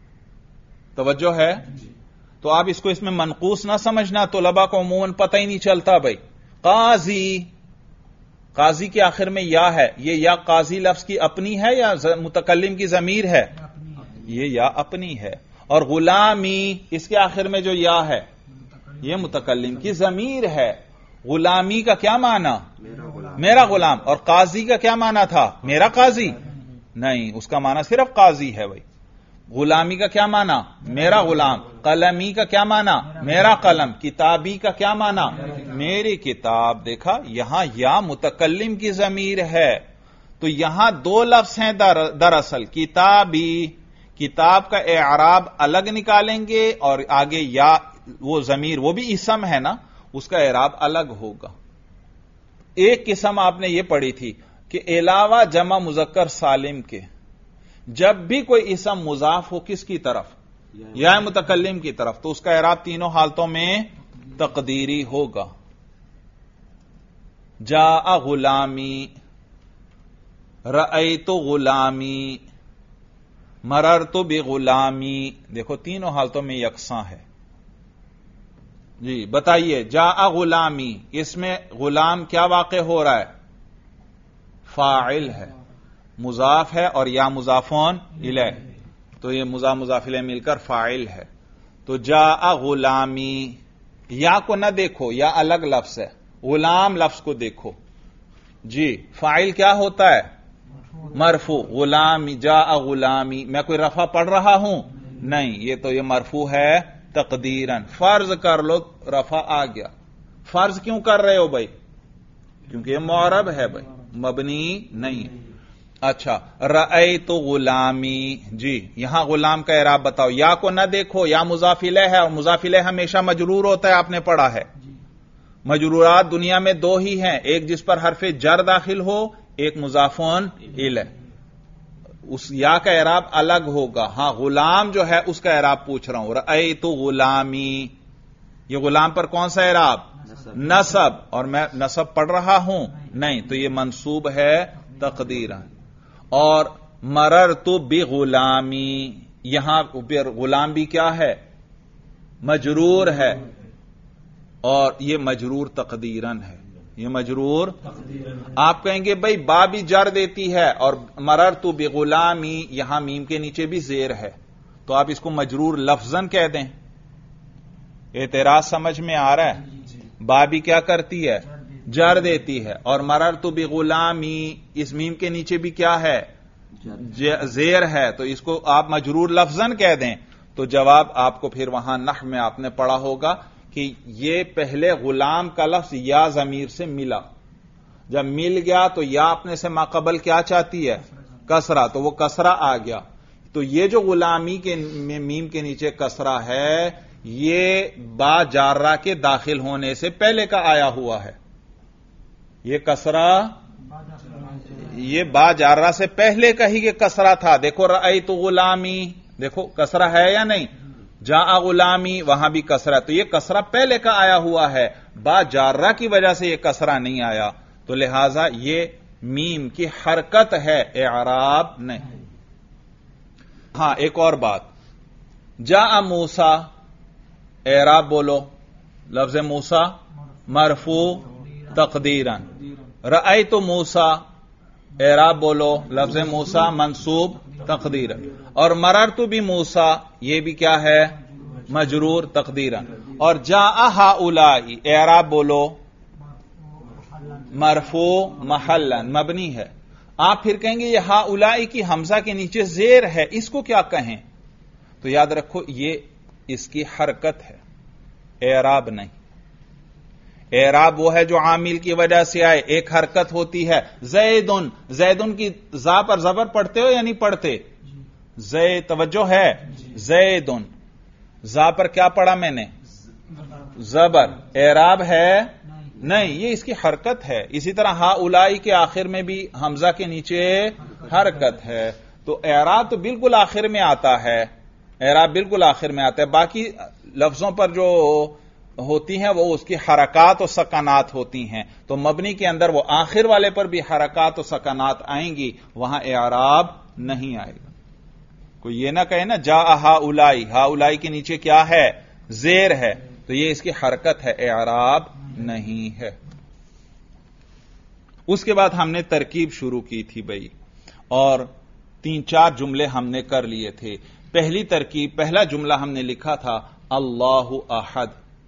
توجہ ہے؟ تو آپ اس کو اس میں منقوص نہ سمجھنا، طلباء کو عموماً پتہ ہی نہیں چلتا. بھائی قاضی، قاضی کے آخر میں یا ہے، یہ یا قاضی لفظ کی اپنی ہے یا متکلم کی ضمیر ہے؟ یہ یا اپنی ہے. اور غلامی، اس کے آخر میں جو یا ہے یہ متکلم کی ضمیر ہے. غلامی کا کیا معنی؟ میرا غلام. اور قاضی کا کیا معنی تھا؟ میرا قاضی نہیں، اس کا معنی صرف قاضی ہے. بھائی غلامی کا کیا معنی؟ میرا غلام. قلمی کا کیا معنی؟ میرا قلم. کتابی کا کیا معنی؟ میری کتاب. دیکھا یہاں یا متکلم کی ضمیر ہے. تو یہاں دو لفظ ہیں دراصل. کتابی، کتاب کا اعراب الگ نکالیں گے، اور آگے یا وہ ضمیر وہ بھی اسم ہے نا، اس کا اعراب الگ ہوگا. ایک قسم آپ نے یہ پڑھی تھی کہ علاوہ جمع مذکر سالم کے جب بھی کوئی اسم مضاف ہو کس کی طرف؟ یا متکلم کی طرف، تو اس کا اعراب تینوں حالتوں میں تقدیری ہوگا. جاء غلامی، رأیت غلامی، مررت بغلامی. دیکھو تینوں حالتوں میں یکساں ہے. جی بتائیے، جاء غلامی، اس میں غلام کیا واقع ہو رہا ہے؟ فاعل ہے، مضاف ہے اور یا مضافون الیہ، تو یہ مضاف الیہ مل کر فاعل ہے. تو جاء غلامی، یا کو نہ دیکھو، یا الگ لفظ ہے، غلام لفظ کو دیکھو. جی فاعل کیا ہوتا ہے؟ مرفوع. غلامی، جاء غلامی، میں کوئی رفع پڑھ رہا ہوں؟ نہیں، یہ مرفوع ہے تقدیرن. فرض کر لو رفع آ گیا. فرض کیوں کر رہے ہو بھائی؟ کیونکہ یہ معرب ہے بھائی، مبنی نہیں ہے. اچھا، رأیت غلامی، جی یہاں غلام کا اعراب بتاؤ. یا کو نہ دیکھو، یا مضاف الیہ ہے، اور مضاف الیہ ہمیشہ مجرور ہوتا ہے، آپ نے پڑھا ہے. مجرورات دنیا میں دو ہی ہیں، ایک جس پر حرف جر داخل ہو، ایک مضافون الیہ. اس یا کا اعراب الگ ہوگا. ہاں غلام جو ہے اس کا اعراب پوچھ رہا ہوں. رأیت غلامی، یہ غلام پر کون سا اعراب؟ نصب. اور میں نصب پڑھ رہا ہوں؟ نہیں، تو یہ منصوب ہے تقدیرا. اور مررت بغلامی، یہاں غلام بھی کیا ہے؟ مجرور ہے، اور یہ مجرور تقدیرن ہے. یہ مجرور آپ کہیں گے بھائی با بھی جر دیتی ہے، اور مررت بغلامی یہاں میم کے نیچے بھی زیر ہے، تو آپ اس کو مجرور لفظاً کہہ دیں. اعتراض سمجھ میں آ رہا ہے؟ با بھی کیا کرتی ہے؟ جر دیتی ہے، اور مررت بغلامی اس میم کے نیچے بھی کیا ہے؟ زیر ہے، تو اس کو آپ مجرور لفظاً کہہ دیں. تو جواب آپ کو پھر وہاں نحو میں آپ نے پڑھا ہوگا کہ یہ پہلے غلام کا لفظ یا ضمیر سے ملا، جب مل گیا تو یا اپنے سے ماقبل کیا چاہتی ہے؟ کسرہ، تو وہ کسرہ آ گیا. تو یہ جو غلامی کے میم کے نیچے کسرہ ہے، یہ با جارہ کے داخل ہونے سے پہلے کا آیا ہوا ہے. یہ کسرہ، یہ با جارہ سے پہلے کا ہی یہ کسرہ تھا. دیکھو رأیت غلامی، دیکھو کسرہ ہے یا نہیں؟ جاء غلامی، وہاں بھی کسرہ. تو یہ کسرہ پہلے کا آیا ہوا ہے، با جارہ کی وجہ سے یہ کسرہ نہیں آیا. تو لہذا یہ میم کی حرکت ہے، اعراب نہیں. ہاں ایک اور بات، جاء موسیٰ، اعراب بولو. لفظ موسیٰ مرفوع تقدیرا. رأیت موسیٰ، اعراب بولو. لفظ موسیٰ منصوب تقدیرا. اور مررت بموسیٰ، یہ بھی کیا ہے؟ مجرور تقدیرا. اور جاء ہؤلاء، اعراب بولو. مرفوع محلا، مبنی ہے. آپ پھر کہیں گے یہ ہؤلاء کی حمزہ کے نیچے زیر ہے، اس کو کیا کہیں؟ تو یاد رکھو یہ اس کی حرکت ہے، اعراب نہیں. اعراب وہ ہے جو عامل کی وجہ سے آئے. ایک حرکت ہوتی ہے، زیدن، زیدن کی زا پر زبر پڑھتے ہو یا نہیں پڑھتے؟ زید، توجہ ہے، زیدن، زا پر کیا پڑھا میں نے؟ زبر. اعراب ہے؟ نہیں، یہ اس کی حرکت ہے. اسی طرح ہؤلاء کے آخر میں بھی حمزہ کے نیچے حرکت ہے. تو اعراب تو بالکل آخر میں آتا ہے، اعراب بالکل آخر میں آتا ہے. باقی لفظوں پر جو ہوتی ہیں وہ اس کی حرکات و سکنات ہوتی ہیں. تو مبنی کے اندر وہ آخر والے پر بھی حرکات و سکنات آئیں گی، وہاں اعراب نہیں آئے گا. کوئی یہ نہ کہے نا جاء ہؤلاء، ہؤلاء کے نیچے کیا ہے؟ زیر ہے، تو یہ اس کی حرکت ہے، اعراب نہیں ہے. اس کے بعد ہم نے ترکیب شروع کی تھی بھائی، اور 3-4 جملے ہم نے کر لیے تھے. پہلی ترکیب، پہلا جملہ ہم نے لکھا تھا اللہ احد.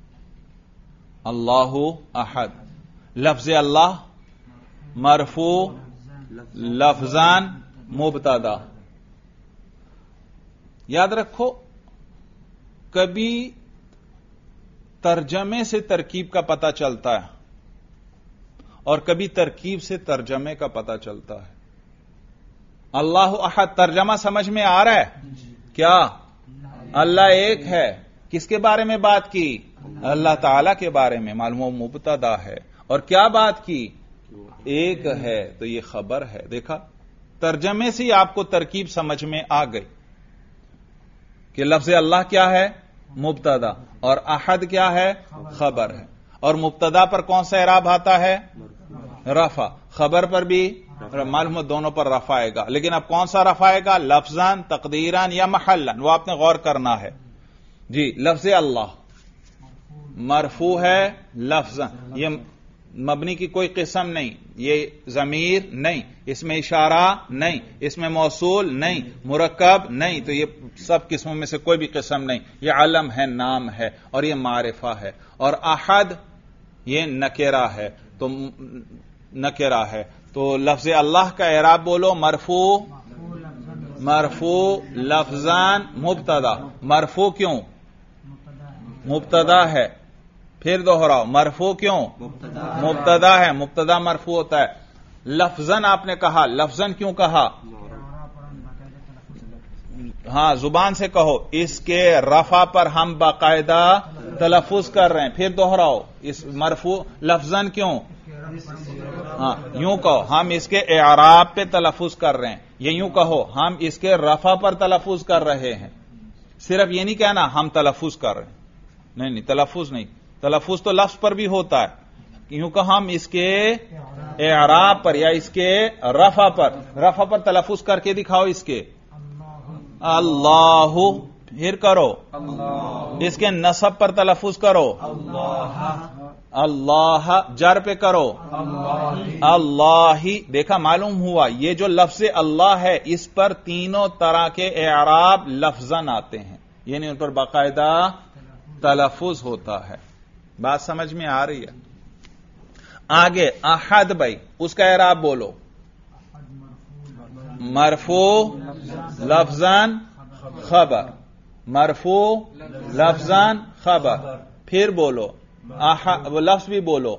اللہ احد، لفظ اللہ مرفوع لفظان مبتدا. یاد رکھو کبھی ترجمے سے ترکیب کا پتہ چلتا ہے اور کبھی ترکیب سے ترجمے کا پتہ چلتا ہے. اللہ احد ترجمہ سمجھ میں آ رہا ہے کیا؟ اللہ ایک ہے. کس کے بارے میں بات کی؟ اللہ تعالی کے بارے میں. معلوم مبتدا ہے. اور کیا بات کی؟ ایک ہے، تو یہ خبر ہے. دیکھا ترجمے سے آپ کو ترکیب سمجھ میں آ گئی کہ لفظ اللہ کیا ہے؟ مبتدا، اور احد کیا ہے؟ خبر ہے. اور مبتدا پر کون سا اعراب آتا ہے؟ رفع. خبر پر بھی معلوم دونوں پر رفع آئے گا، لیکن اب کون سا رفع آئے گا؟ لفظاً، تقدیراً یا محلاً، وہ آپ نے غور کرنا ہے. جی، لفظ اللہ مرفوع ہے لفظاً، یہ مبنی کی کوئی قسم نہیں، یہ ضمیر نہیں، اس میں اشارہ نہیں، اس میں موصول نہیں، مرکب نہیں، تو یہ سب قسموں میں سے کوئی بھی قسم نہیں. یہ علم ہے، نام ہے، اور یہ معرفہ ہے. اور احد یہ نکرہ ہے، تو نکرہ ہے. تو لفظ اللہ کا اعراب بولو. مرفوع، مرفوع لفظاً مبتدا. مرفوع کیوں؟ مبتدا ہے. پھر دوہراؤ، مرفوع کیوں؟ مبتدا ہے. مبتدا مرفوع ہوتا ہے. لفظاً آپ نے کہا، لفظاً کیوں کہا؟ ہاں، زبان سے کہو. اس کے رفع پر ہم باقاعدہ تلفظ کر رہے ہیں. پھر دوہراؤ، اس مرفوع لفظاً کیوں؟ ہاں، یوں کہو، ہم اس کے اعراب پہ تلفظ کر رہے ہیں. یہ یوں کہو، ہم اس کے رفع پر تلفظ کر رہے ہیں. صرف یہ نہیں کہنا ہم تلفظ کر رہے ہیں. نہیں، تلفظ نہیں. تلفظ تو لفظ پر بھی ہوتا ہے. یوں کہ ہم اس کے اعراب پر یا اس کے رفع پر تلفظ کر کے دکھاؤ. اس کے اللہ، پھر کرو. اس کے نصب پر تلفظ کرو. اللہ، جر پہ کرو. اللہ. دیکھا، معلوم ہوا یہ جو لفظ اللہ ہے اس پر تینوں طرح کے اعراب لفظاً آتے ہیں، یعنی ان پر باقاعدہ تلفظ ہوتا ہے. بات سمجھ میں آ رہی ہے؟ آگے احد بھائی، اس کا اعراب بولو. مرفوع لفظاً خبر. مرفوع لفظاً خبر. پھر بولو وہ لفظ بھی بولو.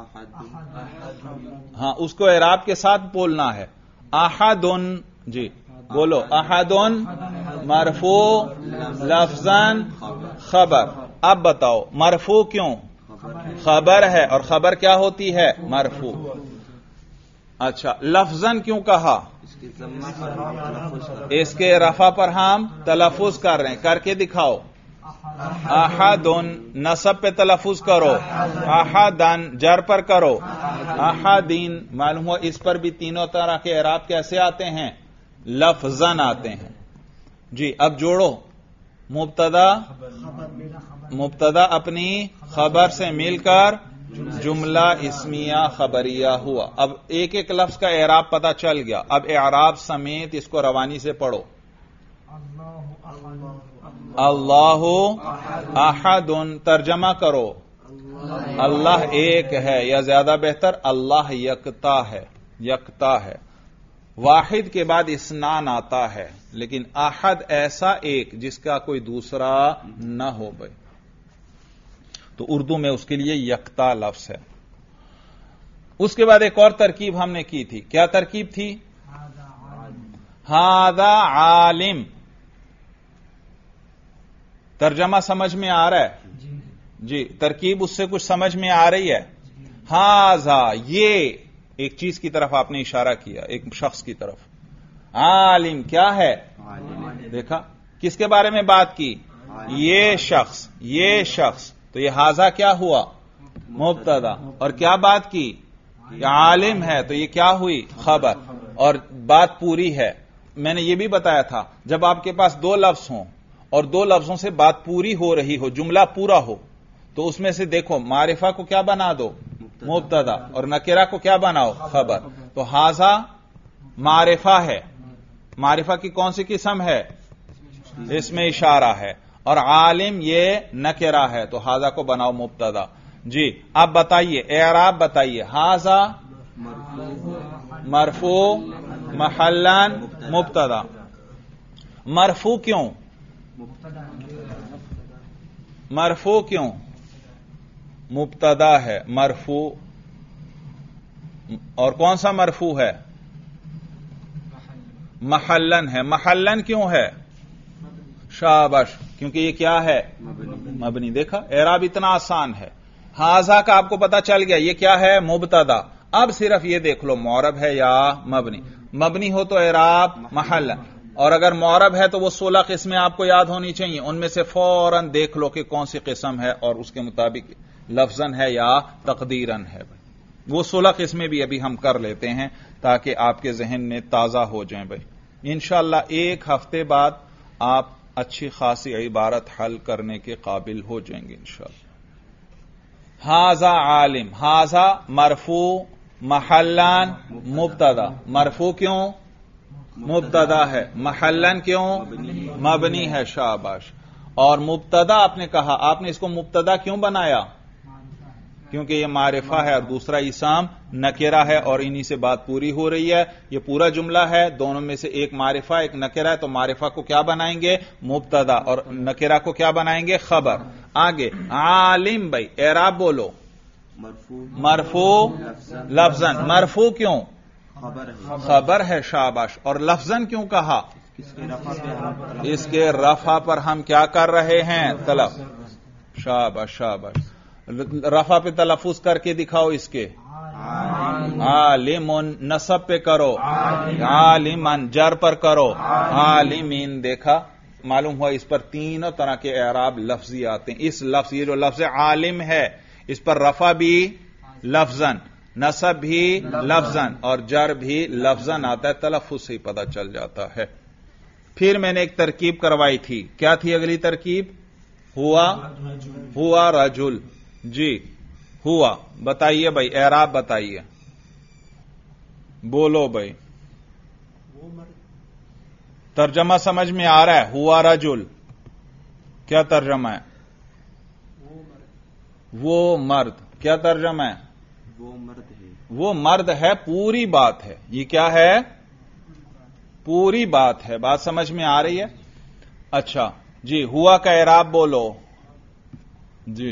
ہاں، اس کو اعراب کے ساتھ بولنا ہے. احدن. جی بولو. احدن مرفوع لفظاً خبر. اب بتاؤ مرفوع کیوں؟ خبر ہے، اور خبر کیا ہوتی ہے؟ مرفوع. اچھا، لفظاً کیوں کہا؟ اس کے رفع پر ہم تلفظ کر رہے ہیں. کر کے دکھاؤ. احدن نصب پہ تلفظ کرو. احدن جر پر کرو. احدین. معلوم ہو اس پر بھی تینوں طرح کے اعراب کیسے آتے ہیں؟ لفظاً آتے ہیں. جی، اب جوڑو. مبتدا اپنی خبر سے مل کر جملہ اسمیہ خبریہ ہوا. اب ایک ایک لفظ کا اعراب پتہ چل گیا. اب اعراب سمیت اس کو روانی سے پڑھو. اللہ احد. ترجمہ کرو. اللہ ایک ہے، یا زیادہ بہتر اللہ یکتا ہے. یکتا ہے. واحد کے بعد اثنان آتا ہے، لیکن احد ایسا ایک جس کا کوئی دوسرا نہ ہو بھائی، تو اردو میں اس کے لیے یکتا لفظ ہے. اس کے بعد ایک اور ترکیب ہم نے کی تھی. کیا ترکیب تھی؟ ھذا عالم. ترجمہ سمجھ میں آ رہا ہے؟ جی، ترکیب اس سے کچھ سمجھ میں آ رہی ہے؟ ھذا، یہ ایک چیز کی طرف آپ نے اشارہ کیا، ایک شخص کی طرف. عالم کیا ہے؟ دیکھا کس کے بارے میں بات کی؟ یہ شخص. یہ شخص. تو یہ ھذا کیا ہوا؟ مبتدا. اور کیا بات کی؟ یہ عالم ہے، تو یہ کیا ہوئی؟ خبر. اور بات پوری ہے. میں نے یہ بھی بتایا تھا، جب آپ کے پاس دو لفظ ہوں اور دو لفظوں سے بات پوری ہو رہی ہو، جملہ پورا ہو، تو اس میں سے دیکھو معرفہ کو کیا بنا دو؟ مبتدا. اور نکرہ کو کیا بناؤ؟ خبر. تو ھذا معرفہ ہے. معرفہ کی کون سی قسم ہے؟ اس میں اشارہ ہے. اور عالم یہ نکرہ ہے، تو ھذا کو بناؤ مبتدا. جی، اب بتائیے اعراب بتائیے. ھذا مرفوع محلاً مبتدا. مرفوع کیوں؟ مرفوع کیوں؟ مبتدا ہے مرفوع. اور کون سا مرفوع ہے؟ محلن ہے. محلن کیوں ہے؟ شابش، کیونکہ یہ کیا ہے؟ مبنی. دیکھا اعراب اتنا آسان ہے. ھذا کا آپ کو پتا چل گیا یہ کیا ہے؟ مبتدا. اب صرف یہ دیکھ لو معرب ہے یا مبنی. مبنی ہو تو اعراب محلن، اور اگر معرب ہے تو وہ 16 قسمیں آپ کو یاد ہونی چاہیے، ان میں سے فوراً دیکھ لو کہ کون سی قسم ہے اور اس کے مطابق لفظاً ہے یا تقدیراً ہے. وہ 16 قسمیں بھی ابھی ہم کر لیتے ہیں تاکہ آپ کے ذہن میں تازہ ہو جائیں بھائی. انشاءاللہ ایک ہفتے بعد آپ اچھی خاصی عبارت حل کرنے کے قابل ہو جائیں گے انشاءاللہ. ھذا عالم، ھذا مرفوع محلان مبتدا. مرفوع کیوں؟ مبتدا ہے. محلن کیوں؟ مبنی ہے. شاباش. اور مبتدا آپ نے کہا، آپ نے اس کو مبتدا کیوں بنایا؟ کیونکہ یہ معرفہ ہے اور دوسرا اسم نکرہ ہے اور انہی سے بات پوری ہو رہی ہے. یہ پورا جملہ ہے، دونوں میں سے ایک معرفہ ایک نکرہ ہے، تو معرفہ کو کیا بنائیں گے؟ مبتدا، اور نکرہ کو کیا بنائیں گے؟ خبر. آگے عالم بھائی اعراب بولو. مرفوع لفظاً. مرفوع کیوں؟ خبر ہے. شاباش. اور لفظاً کیوں کہا؟ اس کے رفع پر ہم کیا کر رہے ہیں؟ طلب. شاباش شاباش. رفع پہ تلفظ کر کے دکھاؤ اس کے. عالمن. نصب پہ کرو. عالمن. جر پر کرو. عالمین. دیکھا، معلوم ہوا اس پر تینوں طرح کے اعراب لفظی آتے ہیں. اس لفظ، یہ جو لفظ عالم ہے، اس پر رفع بھی لفظاً، نصب بھی لفظاً اور جر بھی لفظاً آتا ہے. تلفظ سے ہی پتہ چل جاتا ہے. پھر میں نے ایک ترکیب کروائی تھی. کیا تھی اگلی ترکیب؟ ہوا رجل. جی ہوا. بتائیے بھائی اعراب بتائیے. بولو بھائی. ترجمہ سمجھ میں آ رہا ہے؟ ہوا رجل کیا ترجمہ ہے؟ وہ مرد. کیا ترجمہ ہے؟ وہ مرد ہے. وہ مرد ہے. پوری بات ہے. یہ کیا ہے؟ پوری بات ہے. بات سمجھ میں آ رہی ہے؟ اچھا جی. ہوا کا اعراب بولو. جی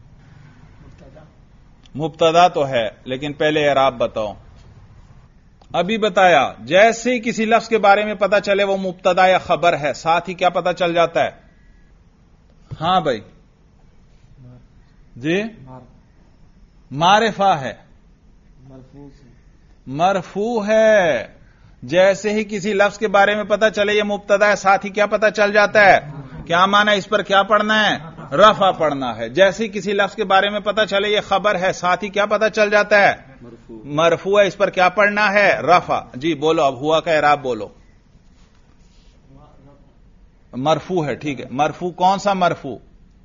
مبتدا تو ہے لیکن پہلے اعراب بتاؤ. ابھی بتایا جیسے ہی کسی لفظ کے بارے میں پتا چلے وہ مبتدا یا خبر ہے، ساتھ ہی کیا پتا چل جاتا ہے؟ ہاں بھائی جی معرفہ ہے. مرفوع ہے. جیسے ہی کسی لفظ کے بارے میں پتا چلے یہ مبتدا ہے، ساتھ ہی کیا پتا چل جاتا ہے؟ کیا معنی؟ اس پر کیا پڑھنا ہے؟ رفع پڑھنا ہے. جیسے ہی کسی لفظ کے بارے میں پتا چلے یہ خبر ہے، ساتھ ہی کیا پتا چل جاتا ہے؟ مرفوع ہے. اس پر کیا پڑھنا ہے؟ رفع. جی بولو اب ہوا کا اعراب بولو. مرفوع ہے. ٹھیک ہے. مرفوع کون سا مرفوع؟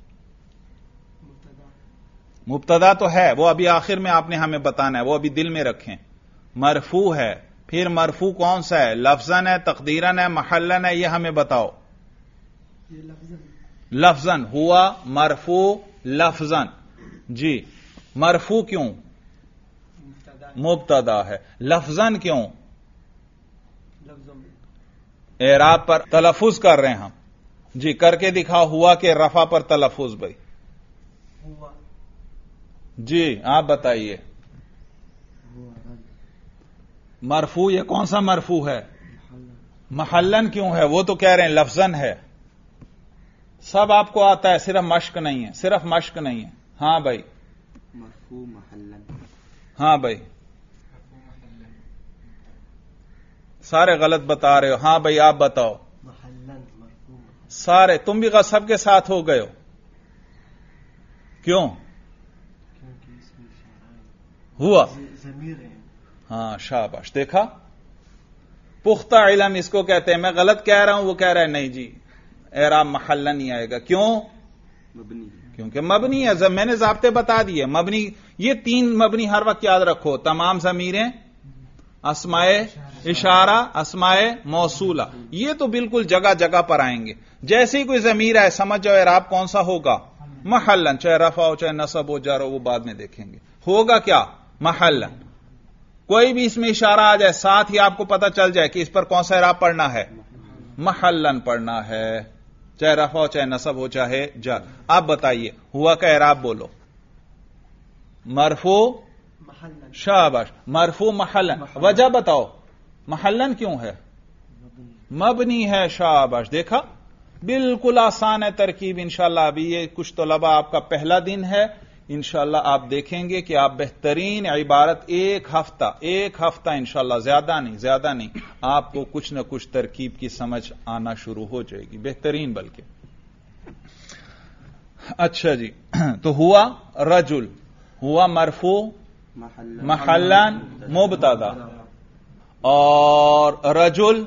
مبتدا تو ہے، وہ ابھی آخر میں آپ نے ہمیں بتانا ہے، وہ ابھی دل میں رکھیں. مرفوع ہے. پھر مرفوع کون سا ہے؟ لفظاً ہے، تقدیراً ہے، محلاً ہے؟ یہ ہمیں بتاؤ. لفظاً. ہوا مرفوع لفظاً. جی مرفوع کیوں؟ مبتدا ہے. لفظاً کیوں؟ اعراب پر تلفظ کر رہے ہیں ہم. جی کر کے دکھاؤ ہوا کے رفع پر تلفظ بھائی. جی آپ بتائیے. مرفوع یہ کون سا مرفوع ہے؟ محلاً کیوں ہے؟ وہ تو کہہ رہے ہیں لفظاً ہے. سب آپ کو آتا ہے، صرف مشق نہیں ہے. صرف مشق نہیں ہے. ہاں بھائی. مرفوع محلاً. ہاں بھائی سارے غلط بتا رہے ہو. ہاں بھائی آپ بتاؤ. سارے تم بھی سب کے ساتھ ہو گئے ہو. کیوں؟ ہوا. ہاں شاباش. دیکھا پختہ علم اس کو کہتے ہیں. میں غلط کہہ رہا ہوں، وہ کہہ رہا ہے نہیں جی اعراب محلہ نہیں آئے گا. کیوں؟ مبنی. کیونکہ مبنی ہے. میں نے ضابطے بتا دیے. مبنی یہ 3 مبنی ہر وقت یاد رکھو. تمام ضمیریں، اسماء اشارہ، اسماء موصولہ، یہ تو بالکل جگہ جگہ پر آئیں گے. جیسے ہی کوئی ضمیر ہے سمجھ جاؤ اعراب کون سا ہوگا؟ محلاً. چاہے رفع ہو چاہے نصب ہو جر ہو وہ بعد میں دیکھیں گے. ہوگا کیا؟ محلاً. کوئی بھی اس میں اشارہ آ جائے ساتھ ہی آپ کو پتا چل جائے کہ اس پر کون سا اعراب پڑھنا ہے؟ محلاً پڑھنا ہے. چاہے رفع ہو چاہے نصب ہو چاہے جر. آپ بتائیے ہوا کا اعراب بولو. مرفوع شاباش. مرفوع محلاً. وجہ بتاؤ محلاً کیوں ہے؟ مبنی ہے. شاباش. دیکھا بالکل آسان ہے ترکیب. انشاءاللہ ابھی یہ کچھ طلبہ آپ کا پہلا دن ہے انشاءاللہ آپ دیکھیں گے کہ آپ بہترین عبارت ایک ہفتہ انشاءاللہ زیادہ نہیں آپ کو کچھ نہ کچھ ترکیب کی سمجھ آنا شروع ہو جائے گی، بہترین بلکہ۔ اچھا جی، تو ہوا رجل، ہوا مرفوع محلان مبتدا، اور رجل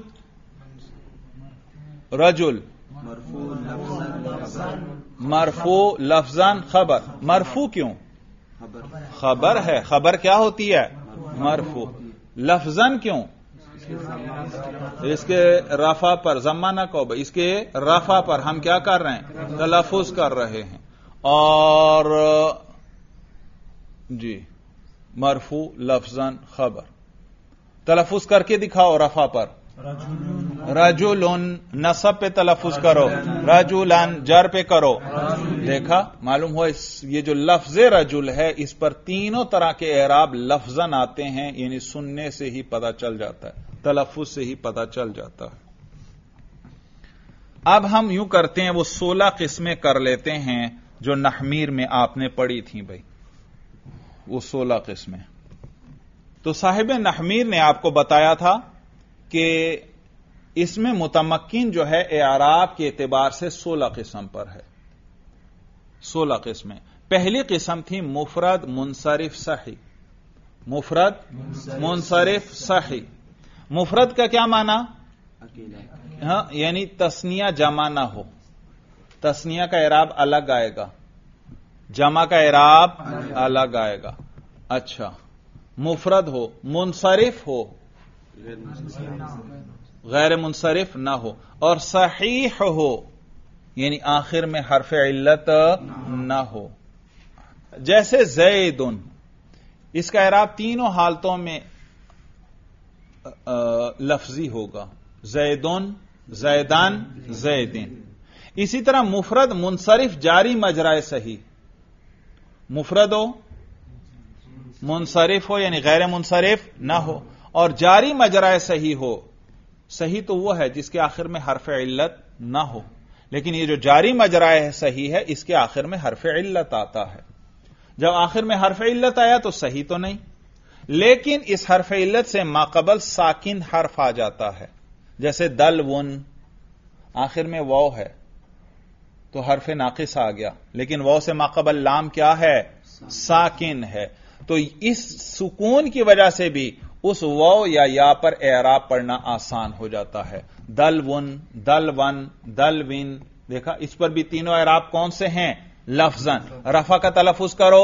مرفوع لفظاً خبر، مرفوع کیوں؟ خبر ہے، خبر کیا ہوتی ہے؟ مرفوع۔ لفظاً کیوں؟ اس کے رفع پر، ضمہ نہ کہو بھائی، اس کے رفع پر ہم کیا کر رہے ہیں؟ تلفظ کر رہے ہیں۔ اور جی مرفوع لفظاً خبر، تلفظ کر کے دکھاؤ رفع پر۔ رجلن، نصب پہ تلفظ کرو، رجلن جر پہ کرو۔ دیکھا، معلوم ہوا یہ جو لفظ رجل ہے اس پر تینوں طرح کے اعراب لفظاً آتے ہیں، یعنی سننے سے ہی پتہ چل جاتا ہے، تلفظ سے ہی پتہ چل جاتا ہے۔ اب ہم یوں کرتے ہیں، وہ 16 قسمیں کر لیتے ہیں جو نحمیر میں آپ نے پڑھی تھیں بھائی، وہ 16 قسمیں۔ تو صاحب نحمیر نے آپ کو بتایا تھا کہ اس میں متمکن جو ہے اعراب کے اعتبار سے 16 قسم پر ہے، 16 قسمیں۔ پہلی قسم تھی مفرد منصرف صحیح، مفرد منصرف صحیح۔ مفرد کا کیا معنی؟ ہاں، یعنی تثنیہ جمع نہ ہو، تثنیہ کا اعراب الگ آئے گا، جمع کا اعراب الگ آئے گا۔ اچھا، مفرد ہو، منصرف ہو، غیر منصرف نہ ہو، اور صحیح ہو، یعنی آخر میں حرف علت نہ ہو۔ جیسے زیدن، اس کا اعراب تینوں حالتوں میں لفظی ہوگا، زیدن، زیدان، زیدن۔ اسی طرح مفرد منصرف جاری مجرائے صحیح، مفرد ہو، منصرف ہو یعنی غیر منصرف نہ ہو، اور جاری مجرائے صحیح ہو۔ صحیح تو وہ ہے جس کے آخر میں حرف علت نہ ہو، لیکن یہ جو جاری مجرائے صحیح ہے اس کے آخر میں حرف علت آتا ہے۔ جب آخر میں حرف علت آیا تو صحیح تو نہیں، لیکن اس حرف علت سے ماقبل ساکن حرف آ جاتا ہے، جیسے دلون، آخر میں واو ہے تو حرف ناقص آ گیا، لیکن واو سے ماقبل لام کیا ہے؟ ساکن ہے، تو اس سکون کی وجہ سے بھی اس واو یا پر اعراب پڑھنا آسان ہو جاتا ہے۔ دلون، دلون، دلوین، دیکھا اس پر بھی تینوں اعراب کون سے ہیں؟ لفظاً۔ رفع کا تلفظ کرو،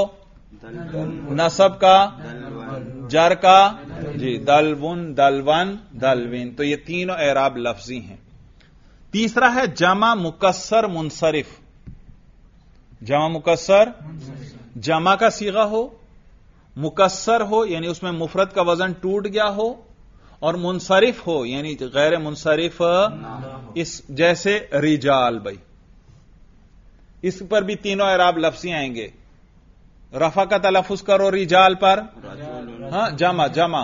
نصب کا، جر کا، جی دلون، دلون، دلوین، تو یہ تینوں اعراب لفظی ہیں۔ تیسرا ہے جمع مکسر منصرف۔ جمع مکسر، جمع کا صیغہ ہو، مکسر ہو یعنی اس میں مفرد کا وزن ٹوٹ گیا ہو، اور منصرف ہو یعنی غیر منصرف، اس جیسے رجال بھائی، اس پر بھی تینوں اعراب لفظی آئیں گے۔ رفع کا تلفظ کرو رجال پر، ہاں جمع، جمع،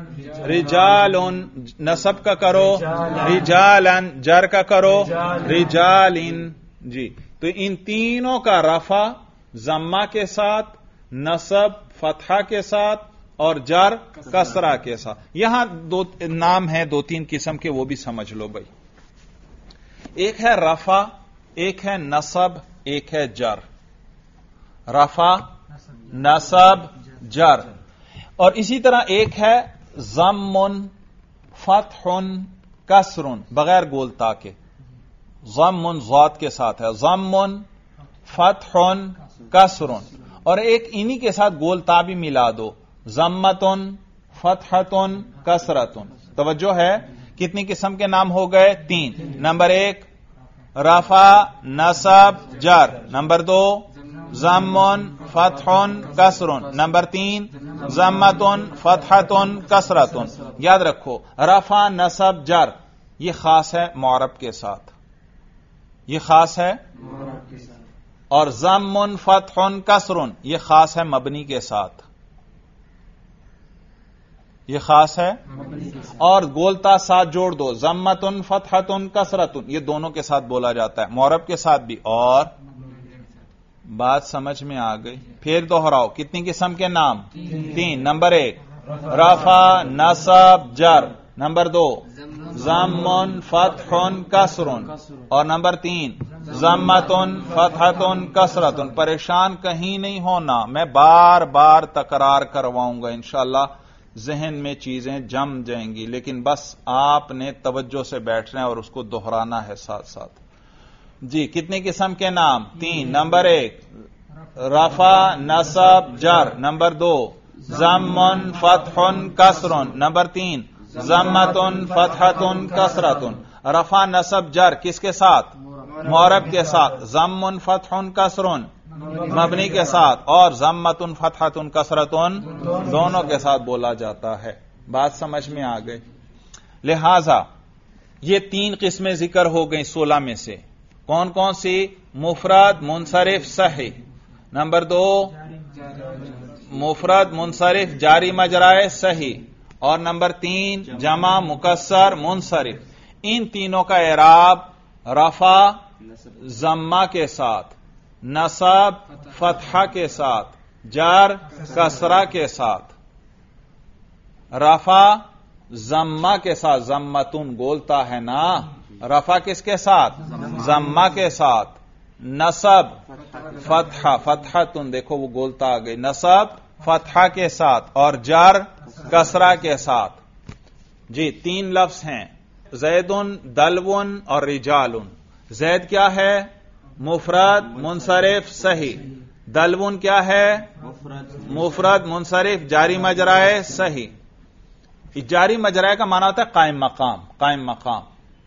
رجالن، نصب کا کرو رجالن، جر کا کرو رجالن، جی تو ان تینوں کا رفع ضمہ کے ساتھ، نصب فتحہ کے ساتھ، اور جر کسرہ کے ساتھ۔ یہاں دو نام ہیں، 2-3 قسم کے، وہ بھی سمجھ لو بھائی۔ ایک ہے رفع، ایک ہے نصب، ایک ہے جر۔ رفع، نصب، جر، اور اسی طرح ایک ہے ضم، فتح، کسر، بغیر گولتا کے، ضم ذات کے ساتھ ہے، ضم، فتح، کسر، اور ایک انہی کے ساتھ گولتا بھی ملا دو، ضمۃ، فتحۃ، کسرۃ۔ توجہ ہے، کتنی قسم کے نام ہو گئے؟ 3۔ نمبر 1 رفع، نصب، جر۔ نمبر 2 ضم، فتح، کسر۔ نمبر 3 ضمۃ، فتحۃ، کسرۃ۔ یاد رکھو، رفع، نصب، جر یہ خاص ہے معرب کے ساتھ، یہ خاص ہے، اور ضم، فتح، کسر یہ خاص ہے مبنی کے ساتھ، یہ خاص ہے، اور گولتا ساتھ جوڑ دو، ضمۃ، فتحۃ، کسرۃ، یہ دونوں کے ساتھ بولا جاتا ہے، معرب کے ساتھ بھی اور بات سمجھ میں آ گئی؟ پھر دوہراؤ، کتنی قسم کے نام؟ 3۔ نمبر 1 رفع نصب جر، نمبر 2 ضم فتح کسر، اور نمبر 3 ضمۃ فتحۃ کسرۃ۔ پریشان کہیں نہیں ہونا، میں بار بار تکرار کرواؤں گا، انشاءاللہ ذہن میں چیزیں جم جائیں گی، لیکن بس آپ نے توجہ سے بیٹھنا ہے اور اس کو دہرانا ہے ساتھ ساتھ۔ جی کتنی قسم کے نام؟ 3۔ نمبر 1 رفع نصب جر، نمبر 2 ضم فتح کسر، نمبر 3 ضمۃ فتحۃ کسرۃ۔ رفع نصب جر کس کے ساتھ؟ معرب کے ساتھ۔ ضم فتح کسر مبنی کے ساتھ، اور ضمۃ فتحۃ کسرۃ دونوں کے ساتھ بولا جاتا ہے۔ بات سمجھ میں آ گئی؟ لہذا یہ 3 قسمیں ذکر ہو گئیں 16 میں سے۔ کون کون سی؟ مفرد منصرف صحیح، نمبر 2 مفرد منصرف جاری مجرائے صحیح، اور نمبر 3 جمع مکسر منصرف۔ ان تینوں کا اعراب رفع ضمہ کے ساتھ، نصب فتحہ کے ساتھ، جر کسرہ کے ساتھ۔ رفع ضمہ کے ساتھ، ضمتن گولتا ہے نا، رفع کس کے ساتھ؟ ضمہ کے ساتھ۔ نصب فتحہ، فتحتن دیکھو وہ گولتا آ گئی، نصب فتحہ کے ساتھ، اور جر کسرہ کے ساتھ۔ جی 3 لفظ ہیں، زیدن دلون اور رجالن۔ زید کیا ہے؟ مفرد منصرف صحیح۔ دلون کیا ہے؟ مفرد منصرف جاری مجرائے صحیح۔ جاری مجرائے کا معنی ہوتا ہے قائم مقام، قائم مقام،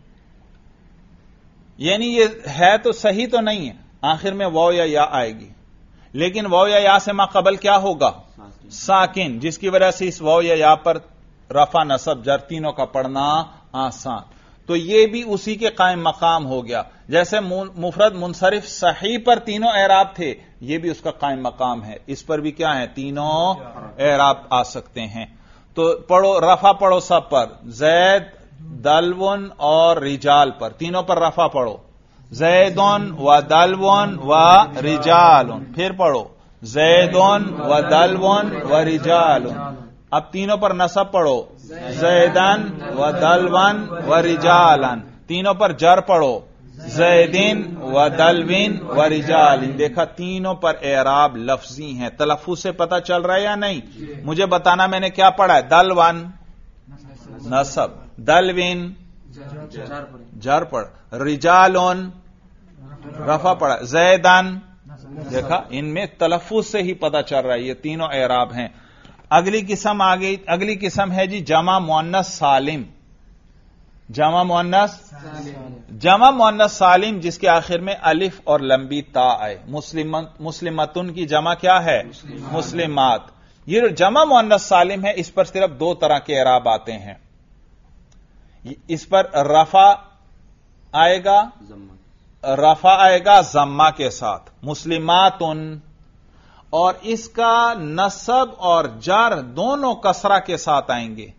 یعنی یہ ہے تو صحیح تو نہیں ہے، آخر میں واو یا یا آئے گی، لیکن واو یا یا سے ما قبل کیا ہوگا؟ ساکن، جس کی وجہ سے اس واو یا یا پر رفع نصب جر تینوں کا پڑھنا آسان۔ تو یہ بھی اسی کے قائم مقام ہو گیا، جیسے مفرد منصرف صحیح پر تینوں اعراب تھے، یہ بھی اس کا قائم مقام ہے، اس پر بھی کیا ہے؟ تینوں اعراب آ سکتے ہیں۔ تو پڑھو، رفع پڑھو سب پر، زید دلون اور رجال پر، تینوں پر رفع پڑھو، زیدون و دلون و رجالون۔ پھر پڑھو زیدون و دلون و رجالون۔ اب تینوں پر نصب پڑھو، زیدن و دلون و رجالن۔ تینوں پر جر پڑھو، زیدن و دلوین و رجالن۔ دیکھا تینوں پر اعراب لفظی ہیں، تلفظ سے پتہ چل رہا ہے یا نہیں؟ مجھے بتانا میں نے کیا پڑھا ہے؟ دلون نصب، دلوین جر پڑھ، رجالون رفع پڑھا، زیدن، دیکھا ان میں تلفظ سے ہی پتہ چل رہا ہے یہ تینوں اعراب ہیں۔ اگلی قسم آگئی، اگلی قسم ہے جی جمع مؤنث سالم۔ جمع مؤنث، جمع مؤنث سالم جس کے آخر میں الف اور لمبی تا آئے۔ مسلمتن کی جمع کیا ہے؟ مسلمات۔ یہ جو جمع مؤنث سالم ہے اس پر صرف 2 طرح کے اعراب آتے ہیں۔ اس پر رفع آئے گا، رفع آئے گا ضمہ کے ساتھ، مسلماتن، اور اس کا نصب اور جر دونوں کسرہ کے ساتھ آئیں گے۔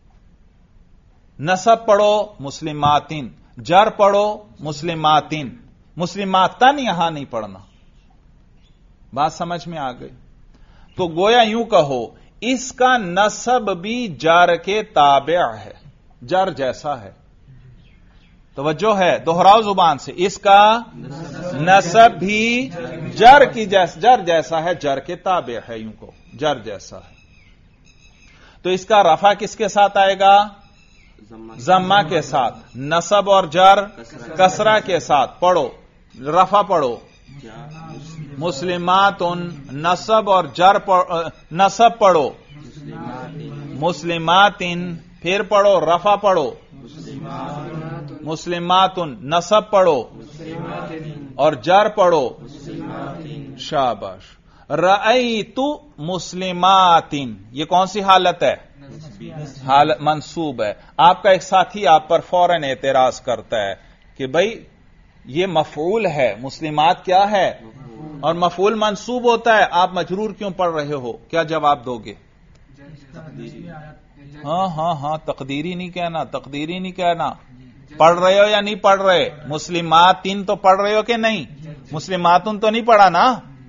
نصب پڑھو مسلماتن، جر پڑھو مسلماتن، مسلماتن یہاں نہیں پڑھنا۔ بات سمجھ میں آ گئی؟ تو گویا یوں کہو اس کا نصب بھی جر کے تابع ہے، جر جیسا ہے۔ توجہ ہے، دوہراؤ زبان سے، اس کا نصب بھی جر جیسا ہے، جر کے تابع ہے، یوں کو جر جیسا ہے۔ تو اس کا رفع کس کے ساتھ آئے گا؟ ضمہ کے ساتھ، نصب اور جر کسرہ کے ساتھ۔ پڑھو، رفع پڑھو مسلماتن، نصب اور جر نصب پڑھو مسلماتن، پھر پڑھو رفع پڑھو مسلماتن، نصب پڑھو اور جر پڑھو شاباش۔ رأیت مسلماتن، یہ کون سی حالت ہے؟ حالت منصوب ہے۔ آپ کا ایک ساتھی آپ پر فوراً اعتراض کرتا ہے کہ بھئی یہ مفعول ہے، مسلمات کیا ہے؟ اور مفعول منصوب ہوتا ہے، آپ مجرور کیوں پڑھ رہے ہو؟ کیا جواب دو گے؟ ہاں تقدیری نہیں کہنا، تقدیری نہیں کہنا۔ پڑھ رہے ہو یا نہیں پڑھ رہے؟ مسلماتن تو پڑھ رہے ہو کہ نہیں؟ مسلماتن تو نہیں پڑھا نا؟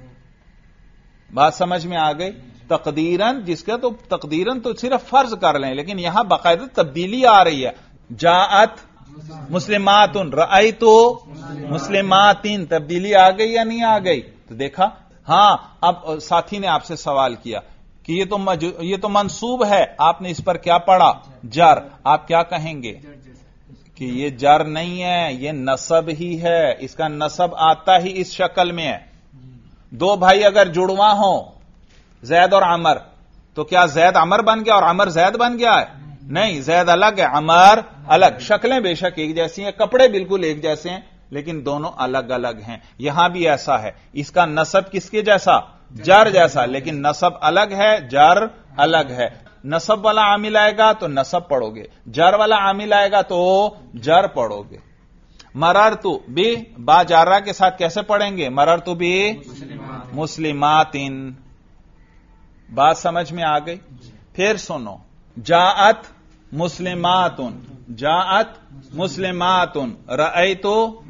بات سمجھ میں آ گئی؟ تقدیرن جس کا تو تقدیرن تو صرف فرض کر لیں، لیکن یہاں باقاعدہ تبدیلی آ رہی ہے. جاءت مسلمات، رأیت مسلمات، تبدیلی آ گئی یا نہیں آ گئی؟ تو دیکھا. ہاں اب ساتھی نے آپ سے سوال کیا کہ یہ تو منصوب ہے، آپ نے اس پر کیا پڑھا؟ جر. آپ کیا کہیں گے کہ یہ جر نہیں ہے، یہ نصب ہی ہے، اس کا نصب آتا ہی اس شکل میں ہے. دو بھائی اگر جڑواں ہوں زید اور عمر، تو کیا زید عمر بن گیا اور عمر زید بن گیا ہے؟ نہیں، زید الگ ہے، عمر الگ. شکلیں بے شک ایک جیسی ہیں، کپڑے بالکل ایک جیسے ہیں، لیکن دونوں الگ الگ ہیں. یہاں بھی ایسا ہے، اس کا نصب کس کے جیسا؟ جر جیسا، لیکن نصب الگ ہے، جر الگ ہے. نصب والا عامل آئے گا تو نصب پڑھو گے، جر والا عامل آئے گا تو جر پڑھو گے. مررتو بھی با جارہ کے ساتھ کیسے پڑھیں گے؟ مررتو بھی مسلمات. بات سمجھ میں آ گئی؟ پھر سنو، جاءت مسلمات، جاءت مسلمات، رأیت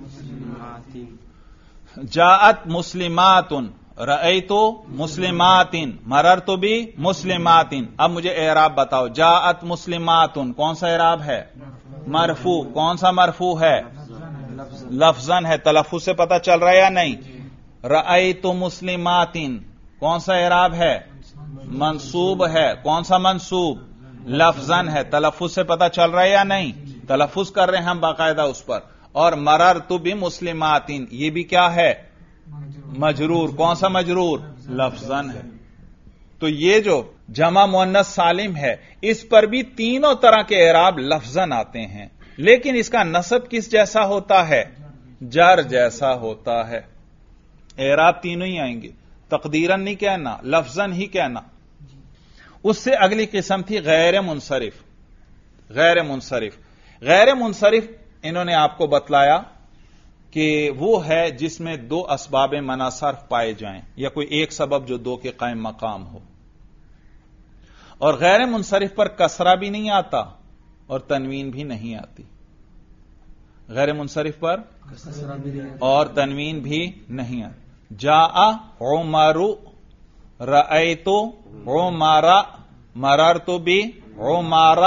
جاءت مسلمات، رأیت مسلمات، مررت بھی مسلمات. اب مجھے اعراب بتاؤ. جاءت مسلمات کون سا اعراب ہے؟ مرفوع. کون سا مرفوع ہے؟ لفظاً ہے، تلفظ سے پتہ چل رہا ہے یا نہیں؟ رأیت مسلمات کون سا اعراب ہے؟ منصوب ہے. کون سا منصوب؟ لفظاً ہے، تلفظ سے پتہ چل رہا ہے یا نہیں؟ تلفظ کر رہے ہیں ہم باقاعدہ اس پر. اور مررت بمسلمات یہ بھی کیا ہے؟ مجرور. کون سا مجرور؟ لفظاً ہے. تو یہ جو جمع مؤنث سالم ہے اس پر بھی تینوں طرح کے اعراب لفظاً آتے ہیں، لیکن اس کا نصب کس جیسا ہوتا ہے؟ جر جیسا ہوتا ہے. اعراب تینوں ہی آئیں گے، تقدیراً نہیں کہنا، لفظاً ہی کہنا. اس سے اگلی قسم تھی غیر منصرف. غیر منصرف، غیر منصرف انہوں نے آپ کو بتلایا کہ وہ ہے جس میں دو اسباب منع صرف پائے جائیں یا کوئی ایک سبب جو دو کے قائم مقام ہو. اور غیر منصرف پر کسرہ بھی نہیں آتا اور تنوین بھی نہیں آتی. غیر منصرف پر اور تنوین بھی نہیں آتی. جاء عمر، رأیت عمر، مررت بعمر،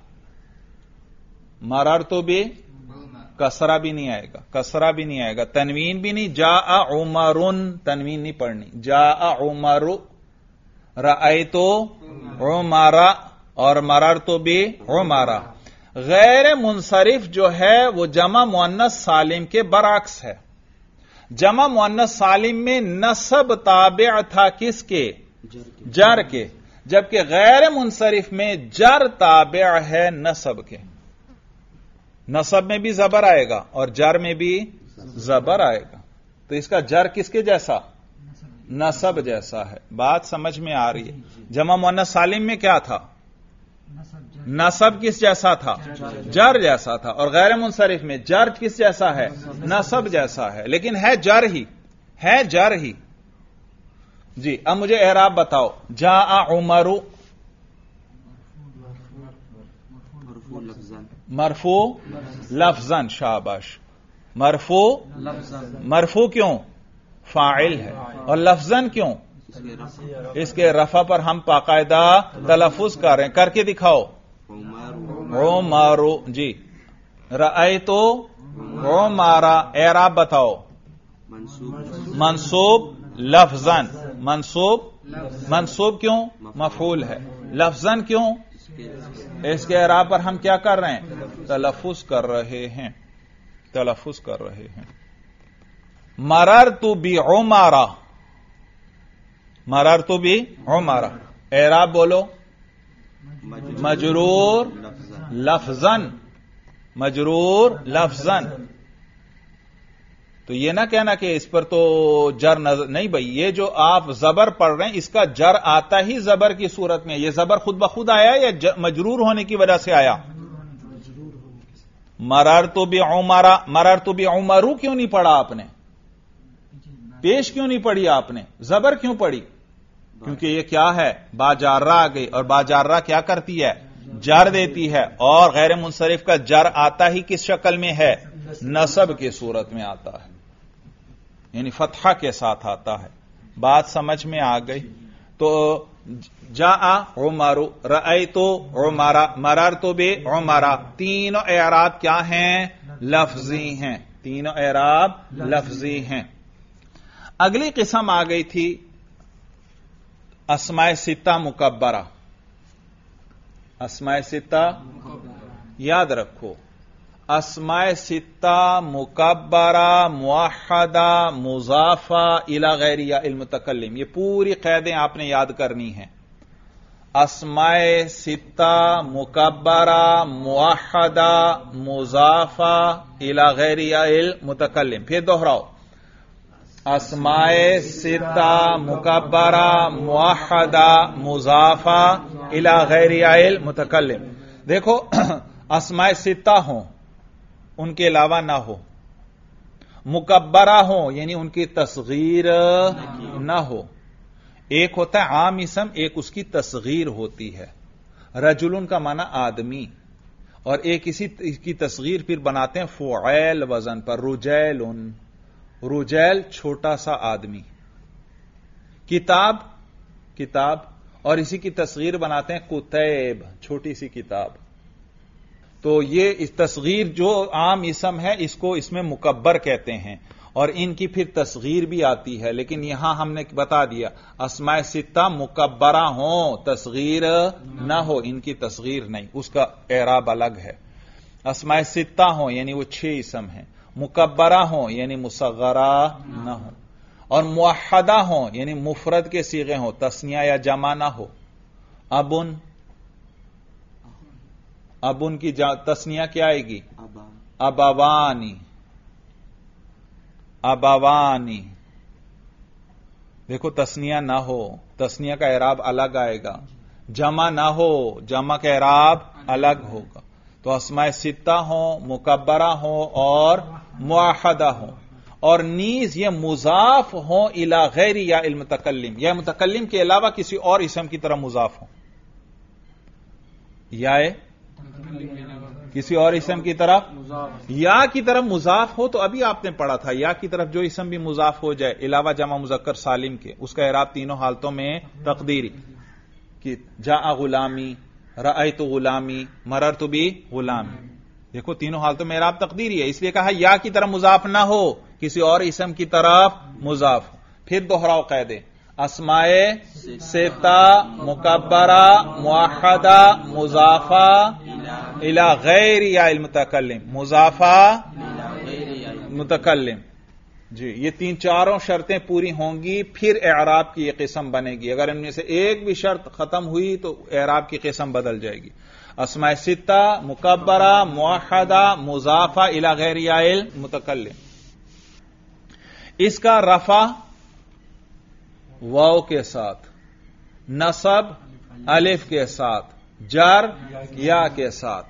مررت بھی کسرہ بھی نہیں آئے گا، کسرہ بھی نہیں آئے گا، تنوین بھی نہیں. جاء عمر، تنوین نہیں پڑھنی. جاء عمر، رأیت عمر اور مررت بعمر. غیر منصرف جو ہے وہ جمع مؤنث سالم کے برعکس ہے. جمع مؤنث سالم میں نصب تابع تھا کس کے؟ جر کے، جبکہ غیر منصرف میں جر تابع ہے نصب کے. نصب میں بھی زبر آئے گا اور جر میں بھی زبر آئے گا. تو اس کا جر کس کے جیسا؟ نصب جیسا ہے. بات سمجھ میں آ رہی ہے؟ جمع مؤنث سالم میں کیا تھا؟ نصب کس جیسا تھا؟ جر جیسا تھا. اور غیر منصرف میں جر کس جیسا ہے؟ نصب جیسا ہے، لیکن ہے جر ہی، ہے جر ہی. جی اب مجھے اعراب بتاؤ. جاء عمر مرفوع لفظاً، شاباش. مرفوع مرفوع کیوں؟ فاعل ہے. اور لفظاً کیوں؟ اس کے رفع پر ہم باقاعدہ تلفظ کر رہے ہیں. کر کے دکھاؤ. عمر. جی رأیت عمر، اعراب بتاؤ. منصوب لفظاً، منصوب منصوب کیوں؟ مفعول ہے. لفظاً کیوں؟ اس کے اعراب پر ہم کیا کر رہے ہیں؟ تلفظ کر رہے ہیں، تلفظ کر رہے ہیں. مررت بعمر، مررت بعمر، اعراب بولو. مجرور لفظاً، مجرور لفظاً. تو یہ نہ کہنا کہ اس پر تو جر نظر نہیں بھائی، یہ جو آپ زبر پڑھ رہے ہیں اس کا جر آتا ہی زبر کی صورت میں. یہ زبر خود بخود آیا یا مجرور ہونے کی وجہ سے آیا؟ مررت بعمر، مررت بعمر کیوں نہیں پڑھا آپ نے؟ پیش کیوں نہیں پڑھی آپ نے؟ زبر کیوں پڑھی؟ کیونکہ یہ کیا ہے؟ باجارہ آ گئی، اور باجارہ کیا کرتی ہے؟ جر دیتی ہے. اور غیر منصرف کا جر آتا ہی کس شکل میں ہے؟ نصب کی صورت میں آتا ہے، یعنی فتحہ کے ساتھ آتا ہے. بات سمجھ میں آ گئی؟ تو جاء عمر، رأیت عمر، مررت بعمر، تینوں اعراب کیا ہیں؟ لفظی ہیں، تینوں اعراب لفظی ہیں۔ اگلی قسم آ گئی تھی اسماء ستہ مکبرہ۔ اسماء ستہ یاد رکھو، اسماء ستہ مکبرہ موحدہ مضافہ الی غیر یا المتکلم، یہ پوری قیدیں آپ نے یاد کرنی ہیں۔ اسماء ستہ مکبرہ موحدہ مضافہ الی غیر یا المتکلم، پھر دوہراؤ، اسماء ستہ مکبرہ موحدہ مضافہ الی غیر یا المتکلم۔ دیکھو اسماء ستہ ہوں، ان کے علاوہ نہ ہو، مکبرہ ہوں یعنی ان کی تصغیر نہ ہو۔ ایک ہوتا ہے عام اسم، ایک اس کی تصغیر ہوتی ہے۔ رجل کا معنی آدمی، اور ایک اسی کی تصغیر پھر بناتے ہیں فعیل وزن پر، رجیل، رجیل چھوٹا سا آدمی۔ کتاب، کتاب، اور اسی کی تصغیر بناتے ہیں کتیب، چھوٹی سی کتاب۔ تو یہ اس تصغیر جو عام اسم ہے اس کو اس میں مکبر کہتے ہیں، اور ان کی پھر تصغیر بھی آتی ہے، لیکن یہاں ہم نے بتا دیا اسماء ستہ مکبرہ ہوں، تصغیر نہ ہو، ان کی تصغیر نہیں، اس کا اعراب الگ ہے۔ اسماء ستہ ہوں یعنی وہ 6 اسم ہیں، مکبرہ ہوں یعنی مصغرہ نہ ہوں، اور موحدہ ہوں یعنی مفرد کے صیغے ہوں، تثنیہ یا جمع نہ ہو۔ ابن، ابن کی تثنیہ کیا آئے گی؟ ابوانی، ابوانی۔ دیکھو تثنیہ نہ ہو، تثنیہ کا اعراب الگ آئے گا، جمع نہ ہو، جمع کا اعراب الگ ہوگا۔ تو اسماء ستہ ہوں، مکبرہ ہوں اور موحدہ ہوں، اور نیز یہ مضاف ہوں الی غیر یا المتکلم، یا متکلم کے علاوہ کسی اور اسم کی طرف مضاف ہوں، یا کسی اور اسم کی طرف یا کی طرف مضاف ہو۔ تو ابھی آپ نے پڑھا تھا یا کی طرف جو اسم بھی مضاف ہو جائے علاوہ جمع مذکر سالم کے، اس کا اعراب تینوں حالتوں میں تقدیری، کہ جاء غلامی، رأیت غلامی، مررت بغلامی۔ دیکھو تینوں حالتوں میں اعراب تقدیری ہے، اس لیے کہا یا کی طرف مضاف نہ ہو، کسی اور اسم کی طرف مضاف ہو۔ پھر دوہراؤ قاعدے، اسماء ستہ مکبرہ موحدہ مضافہ الی غیر یا المتکلم، مضافہ متکلم۔ جی یہ 3-4 شرطیں پوری ہوں گی، پھر اعراب کی یہ قسم بنے گی۔ اگر ان میں سے ایک بھی شرط ختم ہوئی تو اعراب کی قسم بدل جائے گی۔ اسماء ستہ مکبرہ موحدہ مضافہ الی غیر یا المتکلم۔ اس کا رفع واو کے ساتھ، نصب الف کے ساتھ، جر یا کے ساتھ۔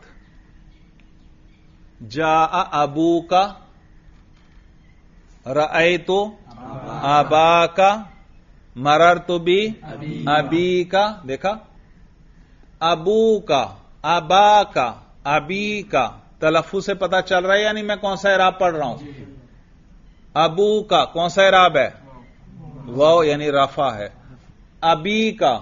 جاء ابوک، رأیت اباک، مررت بابیک۔ دیکھا ابوک، اباک، ابیک، تلفظ سے پتا چل رہا ہے یعنی میں کون سا اعراب پڑھ رہا ہوں؟ ابو کا کون سا اعراب ہے؟ واو یعنی رفع ہے۔ ابی کا،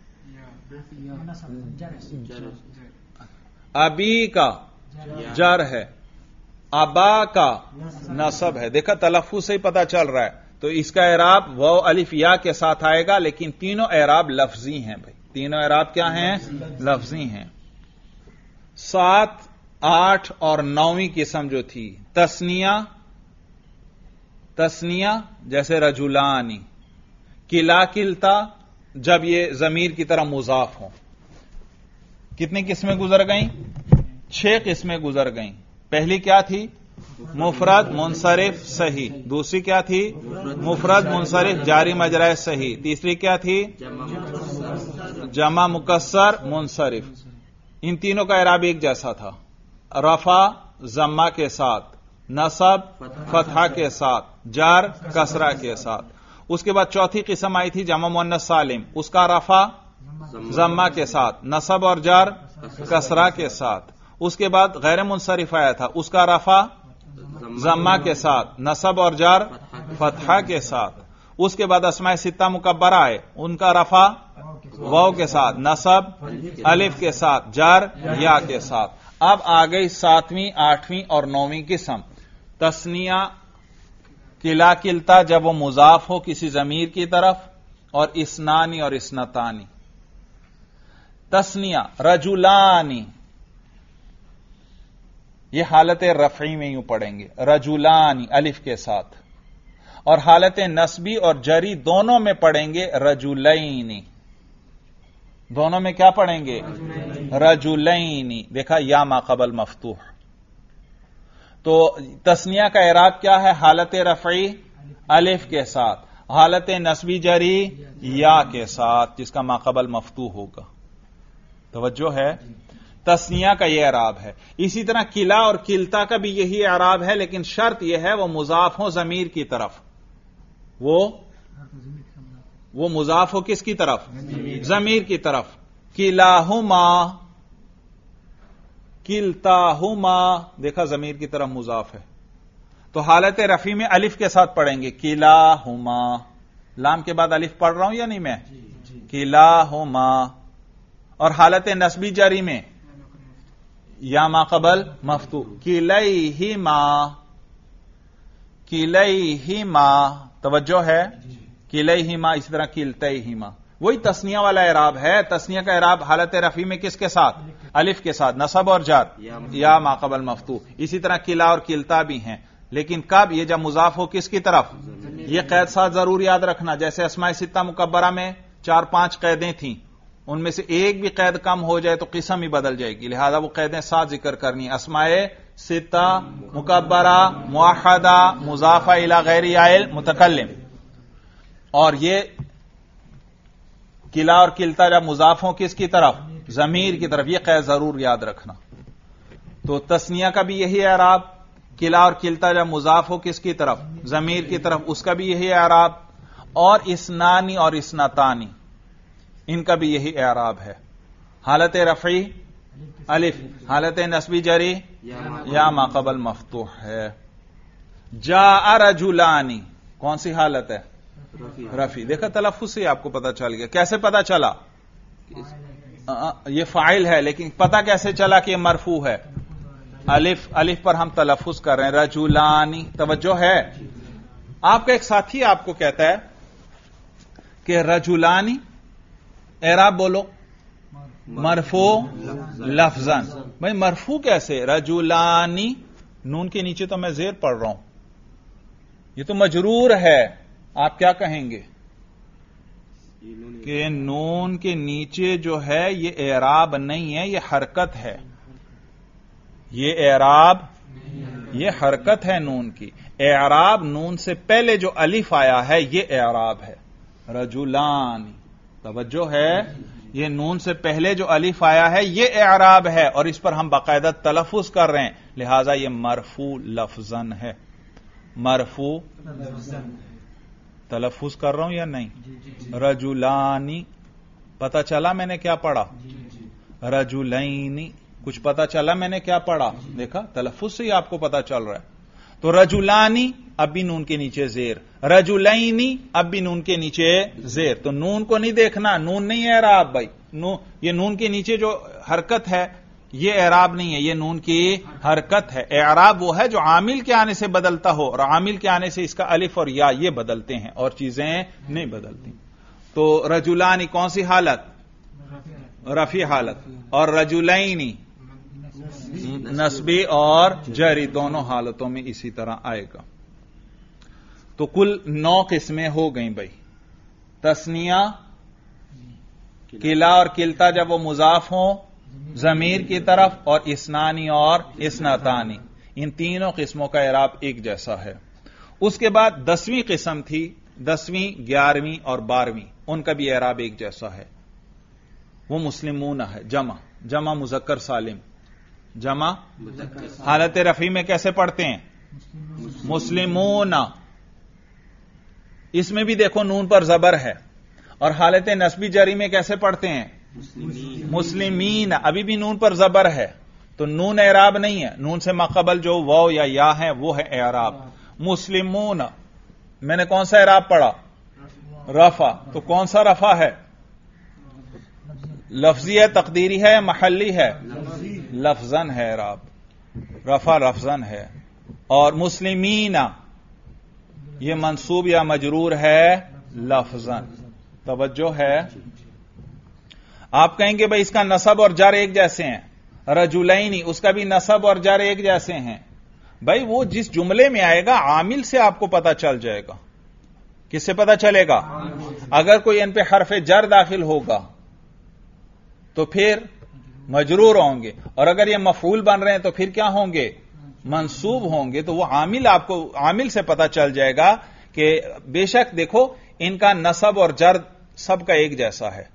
ابی کا جر ہے، ابا کا نصب ہے۔ دیکھا تلفظ سے ہی پتا چل رہا ہے۔ تو اس کا اعراب واو الف یا کے ساتھ آئے گا، لیکن تینوں اعراب لفظی ہیں بھائی، تینوں اعراب کیا ہیں؟ لفظی ہیں۔ 7، 8 اور 9ویں قسم جو تھی تثنیہ، تثنیہ جیسے رجلانی، کلا کلتا جب یہ ضمیر کی طرح مضاف ہوں۔ کتنی قسمیں گزر گئیں؟ 6 قسمیں گزر گئیں۔ پہلی کیا تھی؟ مفرد منصرف صحیح۔ دوسری کیا تھی؟ مفرد منصرف جاری مجرائے صحیح۔ تیسری کیا تھی؟ جمع مکسر منصرف۔ ان تینوں کا اعراب ایک جیسا تھا، رفع ضمہ کے ساتھ، نصب فتحہ کے ساتھ، جر کسرہ کے ساتھ۔ اس کے بعد چوتھی قسم آئی تھی جمع مؤنث سالم، اس کا رفع ضمہ کے ساتھ، نصب اور جر کسرہ کے ساتھ۔ اس کے بعد غیر منصرف آیا تھا، اس کا رفع ضمہ کے ساتھ، نصب اور جر فتحہ کے ساتھ۔ اس کے بعد اسماء ستہ مکبرہ آئے، ان کا رفع واو کے ساتھ، نصب الف کے ساتھ، جر یا کے ساتھ۔ اب آ گئی 7ویں، 8ویں اور 9ویں قسم۔ تثنیہ کلا کلتا جب وہ مضاف ہو کسی ضمیر کی طرف، اور اسنانی اور اسنتانی۔ تثنیہ رجلانی، یہ حالت رفعی میں یوں پڑھیں گے، رجلانی الف کے ساتھ، اور حالت نسبی اور جری دونوں میں پڑھیں گے رجلینی، دونوں میں کیا پڑھیں گے؟ رجلینی۔ دیکھا یا ما قبل مفتوح۔ تو تثنیہ کا اعراب کیا ہے؟ حالت رفعی الف کے ساتھ، حالت نسبی جری یا کے ساتھ، جس کا ما قبل مفتوح ہوگا۔ توجہ ہے؟ تثنیہ کا یہ اعراب ہے۔ اسی طرح کلا اور کلتا کا بھی یہی اعراب ہے، لیکن شرط یہ ہے وہ مضاف ہو ضمیر کی طرف، وہ مضاف ہو کس کی طرف؟ ضمیر کی طرف۔ کلاہما، کلتاہما، دیکھا ضمیر کی طرف مضاف ہے، تو حالت رفعی میں الف کے ساتھ پڑھیں گے کلاہما۔ لام کے بعد الف پڑھ رہا ہوں یا نہیں میں؟ کلاہما۔ اور حالت نسبی جری میں یا ما قبل مفتوح، کلیہما، کلیہما۔ توجہ ہے؟ کلیہما، اسی طرح کلتیہما، وہی تثنیہ والا اعراب ہے۔ تثنیہ کا اعراب حالت رفعی میں کس کے ساتھ؟ الف کے ساتھ، نصب اور جر یا ما قبل مفتوح۔ اسی طرح کلا اور کلتا بھی ہیں، لیکن کب؟ یہ جب مضاف ہو کس کی طرف؟ یہ قید ساتھ ضرور یاد رکھنا، جیسے اسماء ستہ مکبرہ میں 4-5 قیدیں تھیں، ان میں سے ایک بھی قید کم ہو جائے تو قسم ہی بدل جائے گی، لہذا وہ قیدیں ساتھ ذکر کرنی۔ اسماء ستہ مکبرہ، موحدہ، مضافہ الی غیر عائل، متکلم۔ اور یہ کلا اور کلتا جب مضاف ہوں کس کی طرف؟ ضمیر کی طرف، یہ قید ضرور یاد رکھنا۔ تو تثنیہ کا بھی یہی اعراب، کلا اور کلتا جب مضاف ہو کس کی طرف؟ ضمیر کی طرف، اس کا بھی یہی اعراب۔ اور اسنانی اور اسنتانی، ان کا بھی یہی اعراب ہے۔ حالت رفعی الف، حالت نسبی جری یا ما قبل مفتوح ہے۔ جاء رجلانی، کون سی حالت ہے؟ رفعی۔ دیکھا تلفظ سے آپ کو پتا چل گیا۔ کیسے پتا چلا؟ یہ فاعل ہے، لیکن پتا کیسے چلا کہ یہ مرفوع ہے؟ الف پر ہم تلفظ کر رہے ہیں، رجلانی۔ توجہ ہے؟ آپ کا ایک ساتھی آپ کو کہتا ہے کہ رجلانی اعراب بولو، مرفوع لفظاً۔ بھائی مرفوع کیسے؟ رجلانی، نون کے نیچے تو میں زیر پڑھ رہا ہوں، یہ تو مجرور ہے، آپ کیا کہیں گے؟ کہ نون کے نیچے جو ہے یہ اعراب نہیں ہے، یہ حرکت ہے، یہ اعراب، یہ حرکت ہے نون کی۔ اعراب نون سے پہلے جو الف آیا ہے یہ اعراب ہے، رجلانی۔ توجہ ہے؟ یہ نون سے پہلے جو الف آیا ہے یہ اعراب ہے، اور اس پر ہم باقاعدہ تلفظ کر رہے ہیں، لہذا یہ مرفوع لفظاً ہے۔ مرفوع تلفظ کر رہا ہوں یا نہیں؟ رجلانی، پتا چلا میں نے کیا پڑھا؟ رجلینی، کچھ پتا چلا میں نے کیا پڑھا؟ دیکھا تلفظ سے ہی آپ کو پتا چل رہا ہے۔ تو رجلانی اب بھی نون کے نیچے زیر، رجلینی اب بھی نون کے نیچے زیر۔ تو نون کو نہیں دیکھنا، نون نہیں ہے اعراب بھائی، یہ نون کے نیچے جو حرکت ہے یہ اعراب نہیں ہے، یہ نون کی حرکت ہے۔ اعراب وہ ہے جو عامل کے آنے سے بدلتا ہو، اور عامل کے آنے سے اس کا الف اور یا یہ بدلتے ہیں، اور چیزیں نہیں بدلتی۔ تو رجلانی کون سی حالت؟ رفیع حالت۔ اور رجلینی نسبی اور جری، دونوں حالتوں میں اسی طرح آئے گا۔ تو کل 9 قسمیں ہو گئیں بھائی۔ تثنیہ کلا اور کلتا جب وہ مضاف ہوں ضمیر کی طرف، اور اسنانی اور اسنتانی، ان تینوں قسموں کا اعراب ایک جیسا ہے۔ اس کے بعد 10ویں قسم تھی، 10ویں 11ویں اور 12ویں، ان کا بھی اعراب ایک جیسا ہے۔ وہ مسلمون ہے، جمع مذکر سالم، جمع حالت رفعی میں کیسے پڑھتے ہیں؟ مسلمون۔ اس میں بھی دیکھو نون پر زبر ہے، اور حالت نسبی جری میں کیسے پڑھتے ہیں؟ مسلمین، ابھی بھی نون پر زبر ہے، تو نون اعراب نہیں ہے، نون سے ماقبل جو واو یا ہے وہ ہے اعراب۔ مسلمون، میں نے کون سا اعراب پڑھا؟ رفع. تو کون سا رفع ہے؟ لفظی ہے، تقدیری ہے یا محلی ہے؟ لفظن ہے. اعراب رفع لفظن ہے. اور مسلمین یہ منصوب یا مجرور ہے لفظن. توجہ ہے. آپ کہیں گے بھائی اس کا نصب اور جر ایک جیسے ہیں. رجلین اس کا بھی نصب اور جر ایک جیسے ہیں. بھائی وہ جس جملے میں آئے گا عامل سے آپ کو پتا چل جائے گا. کس سے پتا چلے گا؟ اگر کوئی ان پہ حرف جر داخل ہوگا تو پھر مجرور ہوں گے، اور اگر یہ مفعول بن رہے ہیں تو پھر کیا ہوں گے؟ منصوب ہوں گے. تو وہ عامل آپ کو عامل سے پتا چل جائے گا کہ بے شک دیکھو ان کا نصب اور جر سب کا ایک جیسا ہے.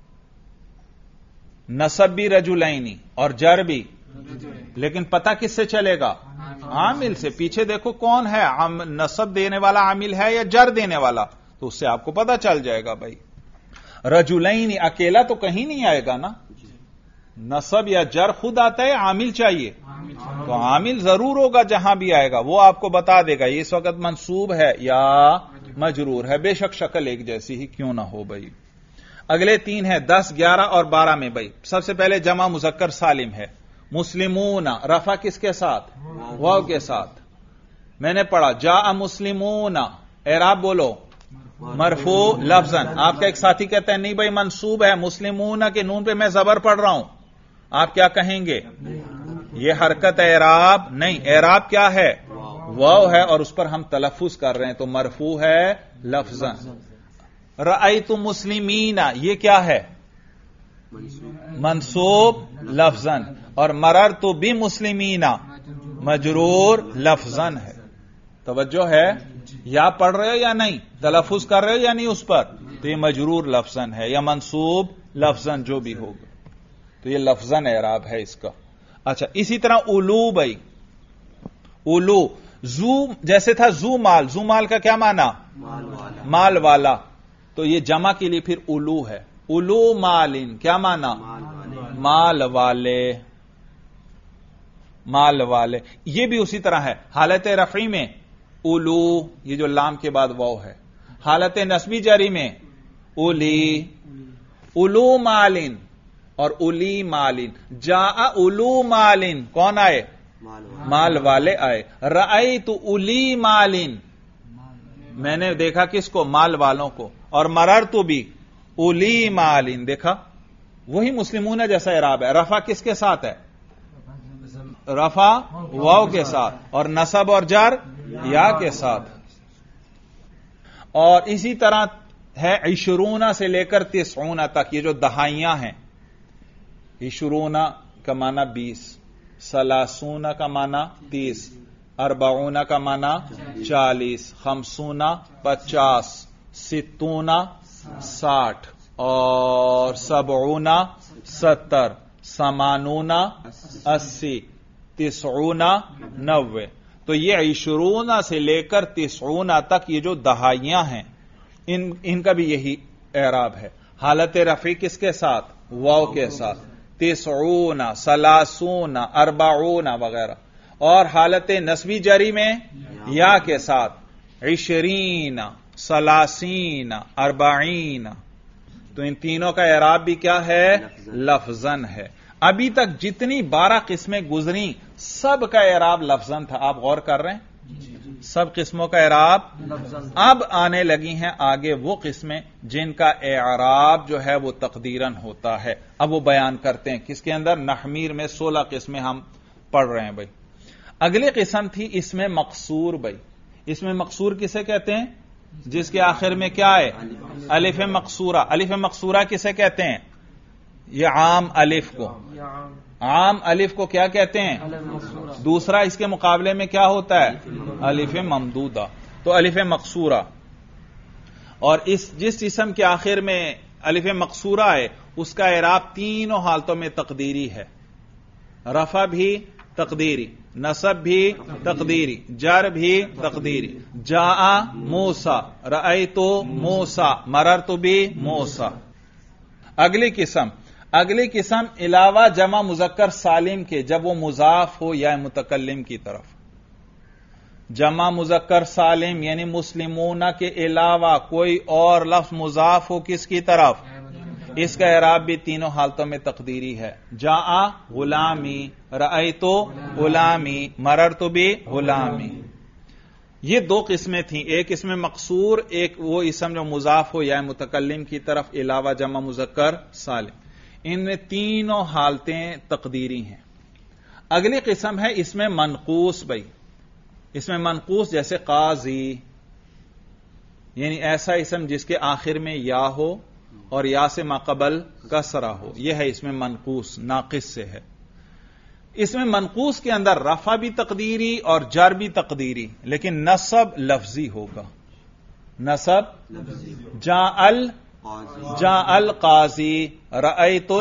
نصب بھی رجلینی اور جر بھی، لیکن پتہ کس سے چلے گا؟ عامل سے. پیچھے دیکھو کون ہے، نصب دینے والا عامل ہے یا جر دینے والا، تو اس سے آپ کو پتہ چل جائے گا. بھائی رجلینی اکیلا تو کہیں نہیں آئے گا نا، نصب یا جر خود آتا ہے، عامل چاہیے. تو عامل ضرور ہوگا جہاں بھی آئے گا، وہ آپ کو بتا دے گا یہ اس وقت منصوب ہے یا مجرور ہے، بے شک شکل ایک جیسی ہی کیوں نہ ہو. بھائی اگلے تین ہیں 10، 11 اور 12 میں. بھائی سب سے پہلے جمع مذکر سالم ہے. مسلمون رفع کس کے ساتھ؟ واو کے ساتھ. میں نے پڑھا جاء مسلمون، اعراب بولو مرفوع لفظاً. آپ کا ایک ساتھی کہتا ہے نہیں بھائی منصوب ہے، مسلمون کے نون پہ میں زبر پڑھ رہا ہوں. آپ کیا کہیں گے؟ یہ حرکت اعراب نہیں. اعراب کیا ہے؟ واو ہے اور اس پر ہم تلفظ کر رہے ہیں تو مرفوع ہے لفظاً. رأیت مسلمین یہ کیا ہے؟ منصوب لفظاً. اور مررت بمسلمین مجرور لفظاً ہے. توجہ ہے؟ یا پڑھ رہے ہو یا نہیں؟ تلفظ کر رہے ہو یا نہیں اس پر؟ تو یہ مجرور لفظاً ہے یا منصوب لفظاً جو بھی ہوگا. تو یہ لفظاً اعراب ہے اس کا. اچھا اسی طرح اولو. بھائی اولو زو جیسے تھا زو مال، زو مال کا کیا معنی؟ مال والا. تو یہ جمع کے لیے پھر اولو ہے. اولو مالن کیا معنی؟ مال والے. مال والے. یہ بھی اسی طرح ہے. حالت رفعی میں اولو، یہ جو لام کے بعد واو ہے. حالت نسبی جری میں اولی. اولو مالن اور اولی مالن. جاء اولو مالن کون آئے؟ مال والے آئے. رأیت اولی مالن میں نے دیکھا کس کو؟ مال والوں کو. اور مررت بھی اولی مالن دیکھا. وہی مسلمون جیسا اعراب ہے. رفع کس کے ساتھ ہے؟ رفع واو کے ساتھ اور نصب اور جر یا کے ساتھ. اور اسی طرح ہے 20 سے لے کر 90 تک، یہ جو دہائیاں ہیں. 20 کا معنی 20، 30 کا معنی 30، 40 کا معنی 40، 50 50، 60 60 اور 70 70، 80 80، 90 90. تو یہ 20 سے لے کر 90 تک یہ جو دہائیاں ہیں ان کا بھی یہی اعراب ہے. حالت رفع کس کے ساتھ؟ واو کے ساتھ. 90 30 40 وغیرہ. اور حالت نسبی جری میں یا کے ساتھ 20 30 40. تو ان تینوں کا اعراب بھی کیا ہے؟ لفظاً ہے. ابھی تک جتنی 12 قسمیں گزری سب کا اعراب لفظاً تھا. آپ غور کر رہے ہیں؟ سب قسموں کا اعراب. اب آنے لگی ہیں آگے وہ قسمیں جن کا اعراب جو ہے وہ تقدیراً ہوتا ہے. اب وہ بیان کرتے ہیں کس کے اندر؟ نحمیر میں 16 قسمیں ہم پڑھ رہے ہیں. بھائی اگلی قسم تھی اس میں مقصور. بھائی اس میں مقصور کسے کہتے ہیں؟ جس کے آخر میں کیا ہے؟ الف مقصورہ. الف مقصورہ کسے کہتے ہیں؟ یہ عام الف کو. عام الف کو کیا کہتے ہیں؟ دوسرا اس کے مقابلے میں کیا ہوتا ہے؟ الف ممدودہ. تو الف مقصورہ. اور جس اسم کے آخر میں الف مقصورہ ہے اس کا اعراب تینوں حالتوں میں تقدیری ہے. رفع بھی تقدیری، نصب بھی تقدیری، جر بھی تقدیری. جاء موسیٰ، رأیت موسیٰ، مررت بھی موسیٰ. اگلی قسم علاوہ جمع مذکر سالم کے جب وہ مضاف ہو یا متکلم کی طرف. جمع مذکر سالم یعنی مسلمون کے علاوہ کوئی اور لفظ مضاف ہو کس کی طرف، اس کا اعراب بھی تینوں حالتوں میں تقدیری ہے. جاء غلامی، رأیت غلامی، مررت بغلامی. یہ دو قسمیں تھیں، ایک اس میں مقصور، ایک وہ اسم جو مضاف ہو یا متکلم کی طرف علاوہ جمع مذکر سالم. ان میں تینوں حالتیں تقدیری ہیں. اگلی قسم ہے اس میں منقوص. بھائی اس میں منقوص جیسے قاضی، یعنی ایسا اسم جس کے آخر میں یا ہو اور یا سے ماقبل کسرہ ہو، یہ ہے اس میں منقوص، ناقص سے ہے. اس میں منقوص کے اندر رفع بھی تقدیری اور جر بھی تقدیری، لیکن نصب لفظی ہوگا. نصب جاء القاضی، رأیت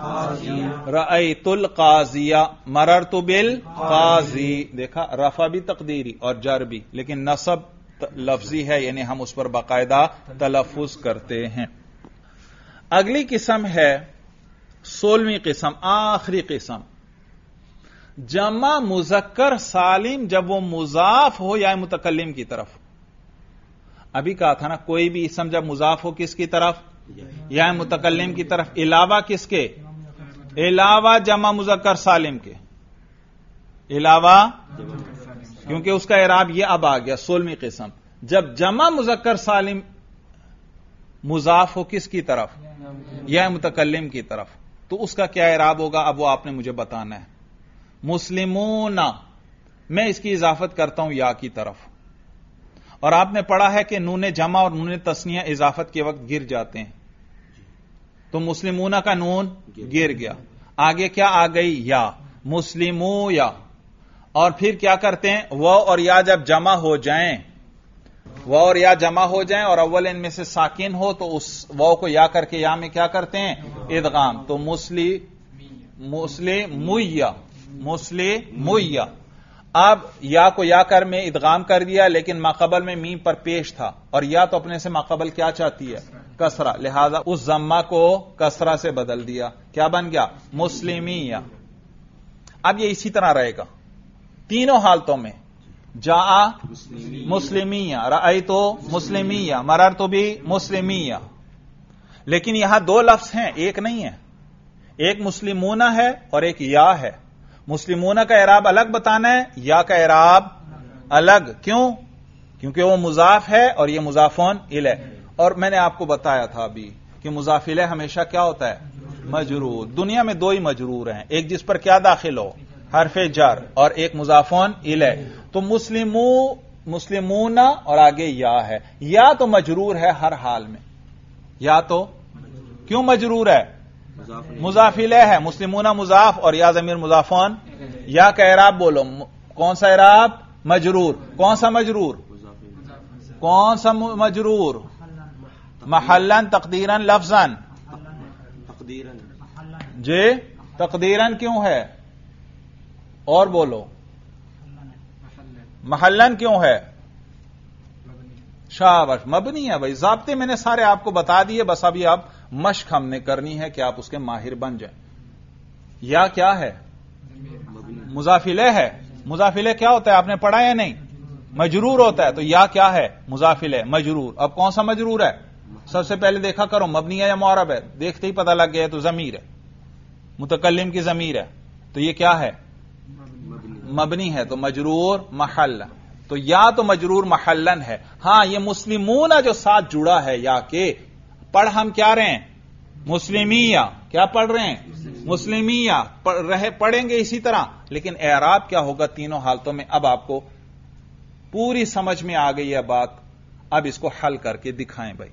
القاضی، مررت بالقاضی. دیکھا، رفع بھی تقدیری اور جر بھی، لیکن نصب لفظی ہے، یعنی ہم اس پر باقاعدہ تلفظ کرتے ہیں. اگلی قسم ہے 16ویں قسم، آخری قسم، جمع مذکر سالم جب وہ مضاف ہو یا متکلم کی طرف. ابھی کہا تھا نا، کوئی بھی اسم جب مضاف ہو کس کی طرف، یا متکلم کی طرف، علاوہ کس کے، علاوہ جمع مذکر سالم کے، علاوہ، کیونکہ اس کا اعراب یہ اب آ گیا 16ویں قسم. جب جمع مذکر سالم مضاف ہو کس کی طرف، یا متکلم کی طرف، تو اس کا کیا اعراب ہوگا، اب وہ آپ نے مجھے بتانا ہے. مسلمون، میں اس کی اضافت کرتا ہوں یا کی طرف، اور آپ نے پڑھا ہے کہ نون جمع اور نون تثنیہ اضافت کے وقت گر جاتے ہیں، تو مسلمون کا نون گر گیا، آگے کیا آ گئی، یا مسلمو یا. اور پھر کیا کرتے ہیں، وہ اور یا جب جمع ہو جائیں، وہ اور یا جمع ہو جائیں اور اول ان میں سے ساکن ہو تو اس وہ کو یا کر کے یا میں کیا کرتے ہیں، ادغام. تو مسلمویا. اب یا کو یا کر میں ادغام کر دیا، لیکن ماقبل میں میم پر پیش تھا، اور یا تو اپنے سے ماقبل کیا چاہتی ہے، کسرہ، لہذا اس ضمہ کو کسرہ سے بدل دیا. کیا بن گیا، مسلمیہ. اب یہ اسی طرح رہے گا تینوں حالتوں میں. جاء مسلمیہ، رأیت مسلمیہ، مررت بمسلمیہ. لیکن یہاں دو لفظ ہیں، ایک نہیں ہے. ایک مسلمون ہے اور ایک یا ہے. مسلمون کا اعراب الگ بتانا ہے، یا کا اعراب الگ. کیوں؟ کیونکہ وہ مضاف ہے اور یہ مضافون الیہ. اور میں نے آپ کو بتایا تھا ابھی کہ مضاف الیہ ہمیشہ کیا ہوتا ہے، مجرور. دنیا میں دو ہی مجرور ہیں، ایک جس پر کیا داخل ہو، حرف جر، اور ایک مضافون الیہ. تو مسلمون اور آگے یا ہے. یا تو مجرور ہے ہر حال میں، یا تو کیوں مجرور ہے، مضاف الیہ ہے. مسلمون مضاف اور یا ضمیر مضافون. یا کا اعراب بولو، کون سا اعراب، مجرور. کون سا مجرور، کون سا مجرور، محلن تقدیرن لفظن. جی تقدیرن کیوں ہے، اور بولو، محلن کیوں ہے، شاباش، مبنی ہے. بھائی ضابطے میں نے سارے آپ کو بتا دیے، بس ابھی آپ مشق ہم نے کرنی ہے کہ آپ اس کے ماہر بن جائیں. یا کیا ہے، مضاف الیہ ہے. مضاف الیہ کیا ہوتا ہے، آپ نے پڑھا یا نہیں، مجرور ہوتا ہے. تو یا کیا ہے، مضاف الیہ، مجرور. اب کون سا مجرور ہے، سب سے پہلے دیکھا کرو مبنی ہے یا معرب ہے. دیکھتے ہی پتہ لگ گیا تو ضمیر ہے، متکلم کی ضمیر ہے. تو یہ کیا ہے، مبنی ہے، تو مجرور محل. تو یا تو مجرور محلن ہے. ہاں یہ مسلمون جو ساتھ جڑا ہے یا کے، پڑھ ہم کیا رہے ہیں، مسلمیہ. کیا پڑھ رہے ہیں، مسلمیہ. پڑھیں گے اسی طرح، لیکن اعراب کیا ہوگا تینوں حالتوں میں. اب آپ کو پوری سمجھ میں آ گئی ہے بات. اب اس کو حل کر کے دکھائیں بھائی.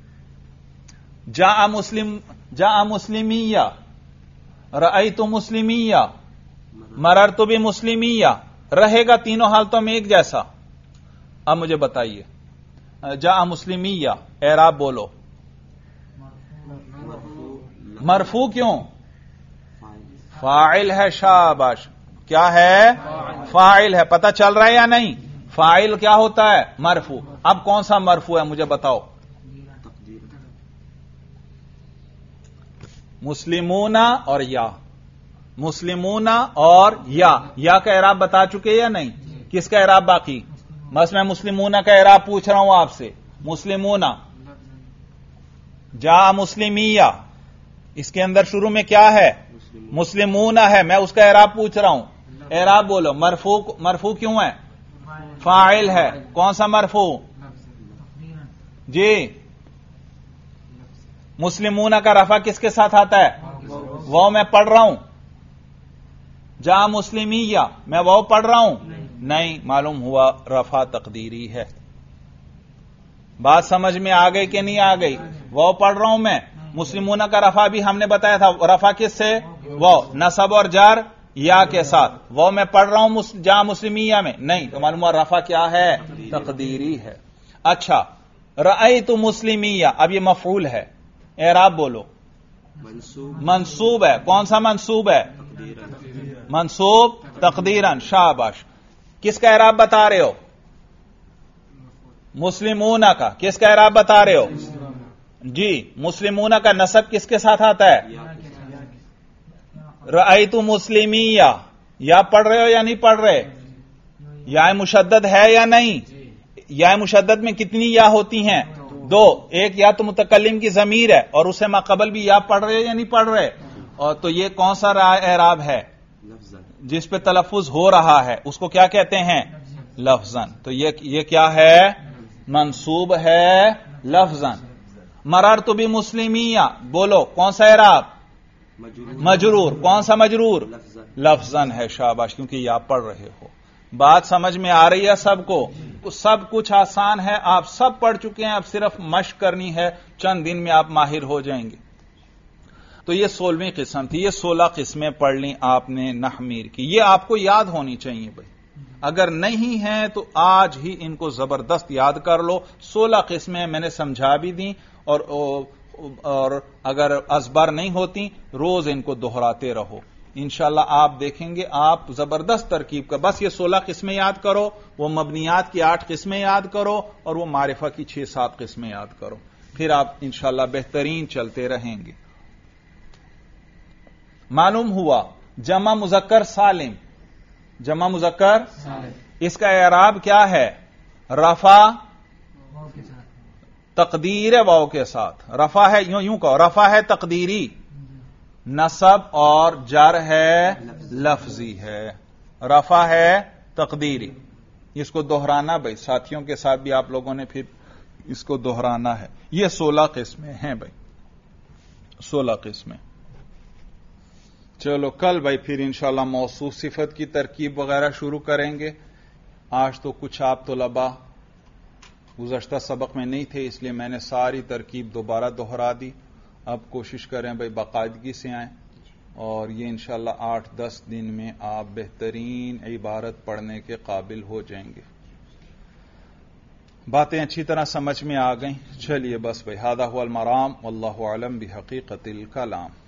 جاء مسلمیہ، رأیت مسلمیہ، مررت بمسلمیہ. رہے گا تینوں حالتوں میں ایک جیسا. اب مجھے بتائیے، جاء مسلمیہ اعراب بولو. مرفوع کیوں، فاعل ہے. شاباش، کیا ہے، فاعل ہے. پتہ چل رہا ہے یا نہیں، فاعل کیا ہوتا ہے، مرفوع. اب کون سا مرفوع ہے مجھے بتاؤ، مسلمون اور یا. مسلمون اور یا کا اعراب بتا چکے یا نہیں، کس کا اعراب باقی، बस मैं मुस्लिमूना का इराब पूछ रहा हूं आपसे। मुस्लिमूना, जा मुस्लिमिया, इसके अंदर शुरू में क्या है? मुस्लिमूना है। मैं उसका इराब पूछ रहा हूं। इराब बोलो। मरफू क्यों है? फाइल है। कौन सा मरफू? जी। मुस्लिमूना का रफा किसके साथ आता है? वो मैं पढ़ रहा हूं। जा मुस्लिमिया, मैं वो पढ़ रहा हूं? नहीं, मालूम हुआ रफा तकदीरी है। बात समझ में आ गई कि नहीं आ गई? वो पढ़ रहा हूं मैं। मुस्लिमूना का रफा भी हमने बताया था। रफा किससे? वो नसब और जार या के साथ। वो मैं पढ़ रहा हूं जा मुस्लिमिया में? नहीं, तो मालूम हुआ रफा क्या है? तकदीरी है। अच्छा, रअयतु मुस्लिमिया, अब ये मफऊल है। एराब बोलो। मंसूब है। कौन सा मंसूब है? मंसूब तकदीरन। शाबाश। किसका एराब बता रहे हो? मुस्लिमूना का। किसका एराब बता रहे हो? जी। मुस्लिमूना का नसब किसके साथ आता है? रअयतु मुस्लिमिया। या पढ़ रहे हो या नहीं पढ़ रहे? या मुशद्दद है या नहीं? या मुशद्दद में कितनी या होती हैं? दो। एक या तो मुतकल्लिम की जमीर है और उसे माकबल भी या पढ़ रहे हो या नहीं पढ़ रहे? और तो ये कौन सा एराब है? जिस पे तलफ्फुज हो रहा है उसको क्या कहते हैं? लफ्जन। तो ये क्या है? मंसूब है लफ्जन। मररतु भी मुस्लिमिया, बोलो कौन सा एराब? मजरूर। कौन सा मजरूर? लफ्जन है। शाबाश, क्योंकि आप पढ़ रहे हो। बात समझ में आ रही है सबको? सब कुछ आसान है, आप सब पढ़ चुके हैं, अब सिर्फ मश्क करनी है। चंद दिन में आप माहिर हो जाएंगे। तो ये 16वीं किस्म थी। ये 16 किस्में पढ़ ली आपने नहमीर की। ये आपको याद होनी चाहिए भाई। अगर नहीं है तो आज ही इनको जबरदस्त याद कर लो। 16 किस्में मैंने समझा भी दी और अगर अजबर नहीं होती रोज इनको दोहराते रहो। इंशाल्लाह आप देखेंगे आप जबरदस्त तरकीब का। बस ये 16 किस्में याद करो, वो मबनियात की 8 किस्में याद करो और वो मारिफा की 6-7 किस्में याद करो। फिर आप इंशाल्लाह बेहतरीन चलते रहेंगे। मालूम हुआ जमा मुजक्कर सालिम। जमा मुजक्कर, इसका एराब क्या है? रफा तकदीर वाव के साथ। रफा है, यूं कहो, रफा है तकदीरी, नसब और जर है लफ्जी है। रफा है तकदीरी। इसको दोहराना भाई, साथियों के साथ भी आप लोगों ने फिर इसको दोहराना है। ये 16 किस्में हैं भाई, 16 किस्में। चलो कल भाई फिर इंशाल्लाह मौसूफ सिफत की तरकीब वगैरह शुरू करेंगे। आज तो कुछ आप तलबा गुज़श्ता सबक में नहीं थे, इसलिए मैंने सारी तरकीब दोबारा दोहरा दी। अब कोशिश करें भाई बाकायदगी से आएं और ये इंशाल्लाह 8-10 दिन में आप बेहतरीन इबारत पढ़ने के काबिल हो जाएंगे। बातें अच्छी तरह समझ में आ गई। चलिए बस भाई, हादा हुवल मराम, वल्लाहु आलम बिहकीकतिल कलाम।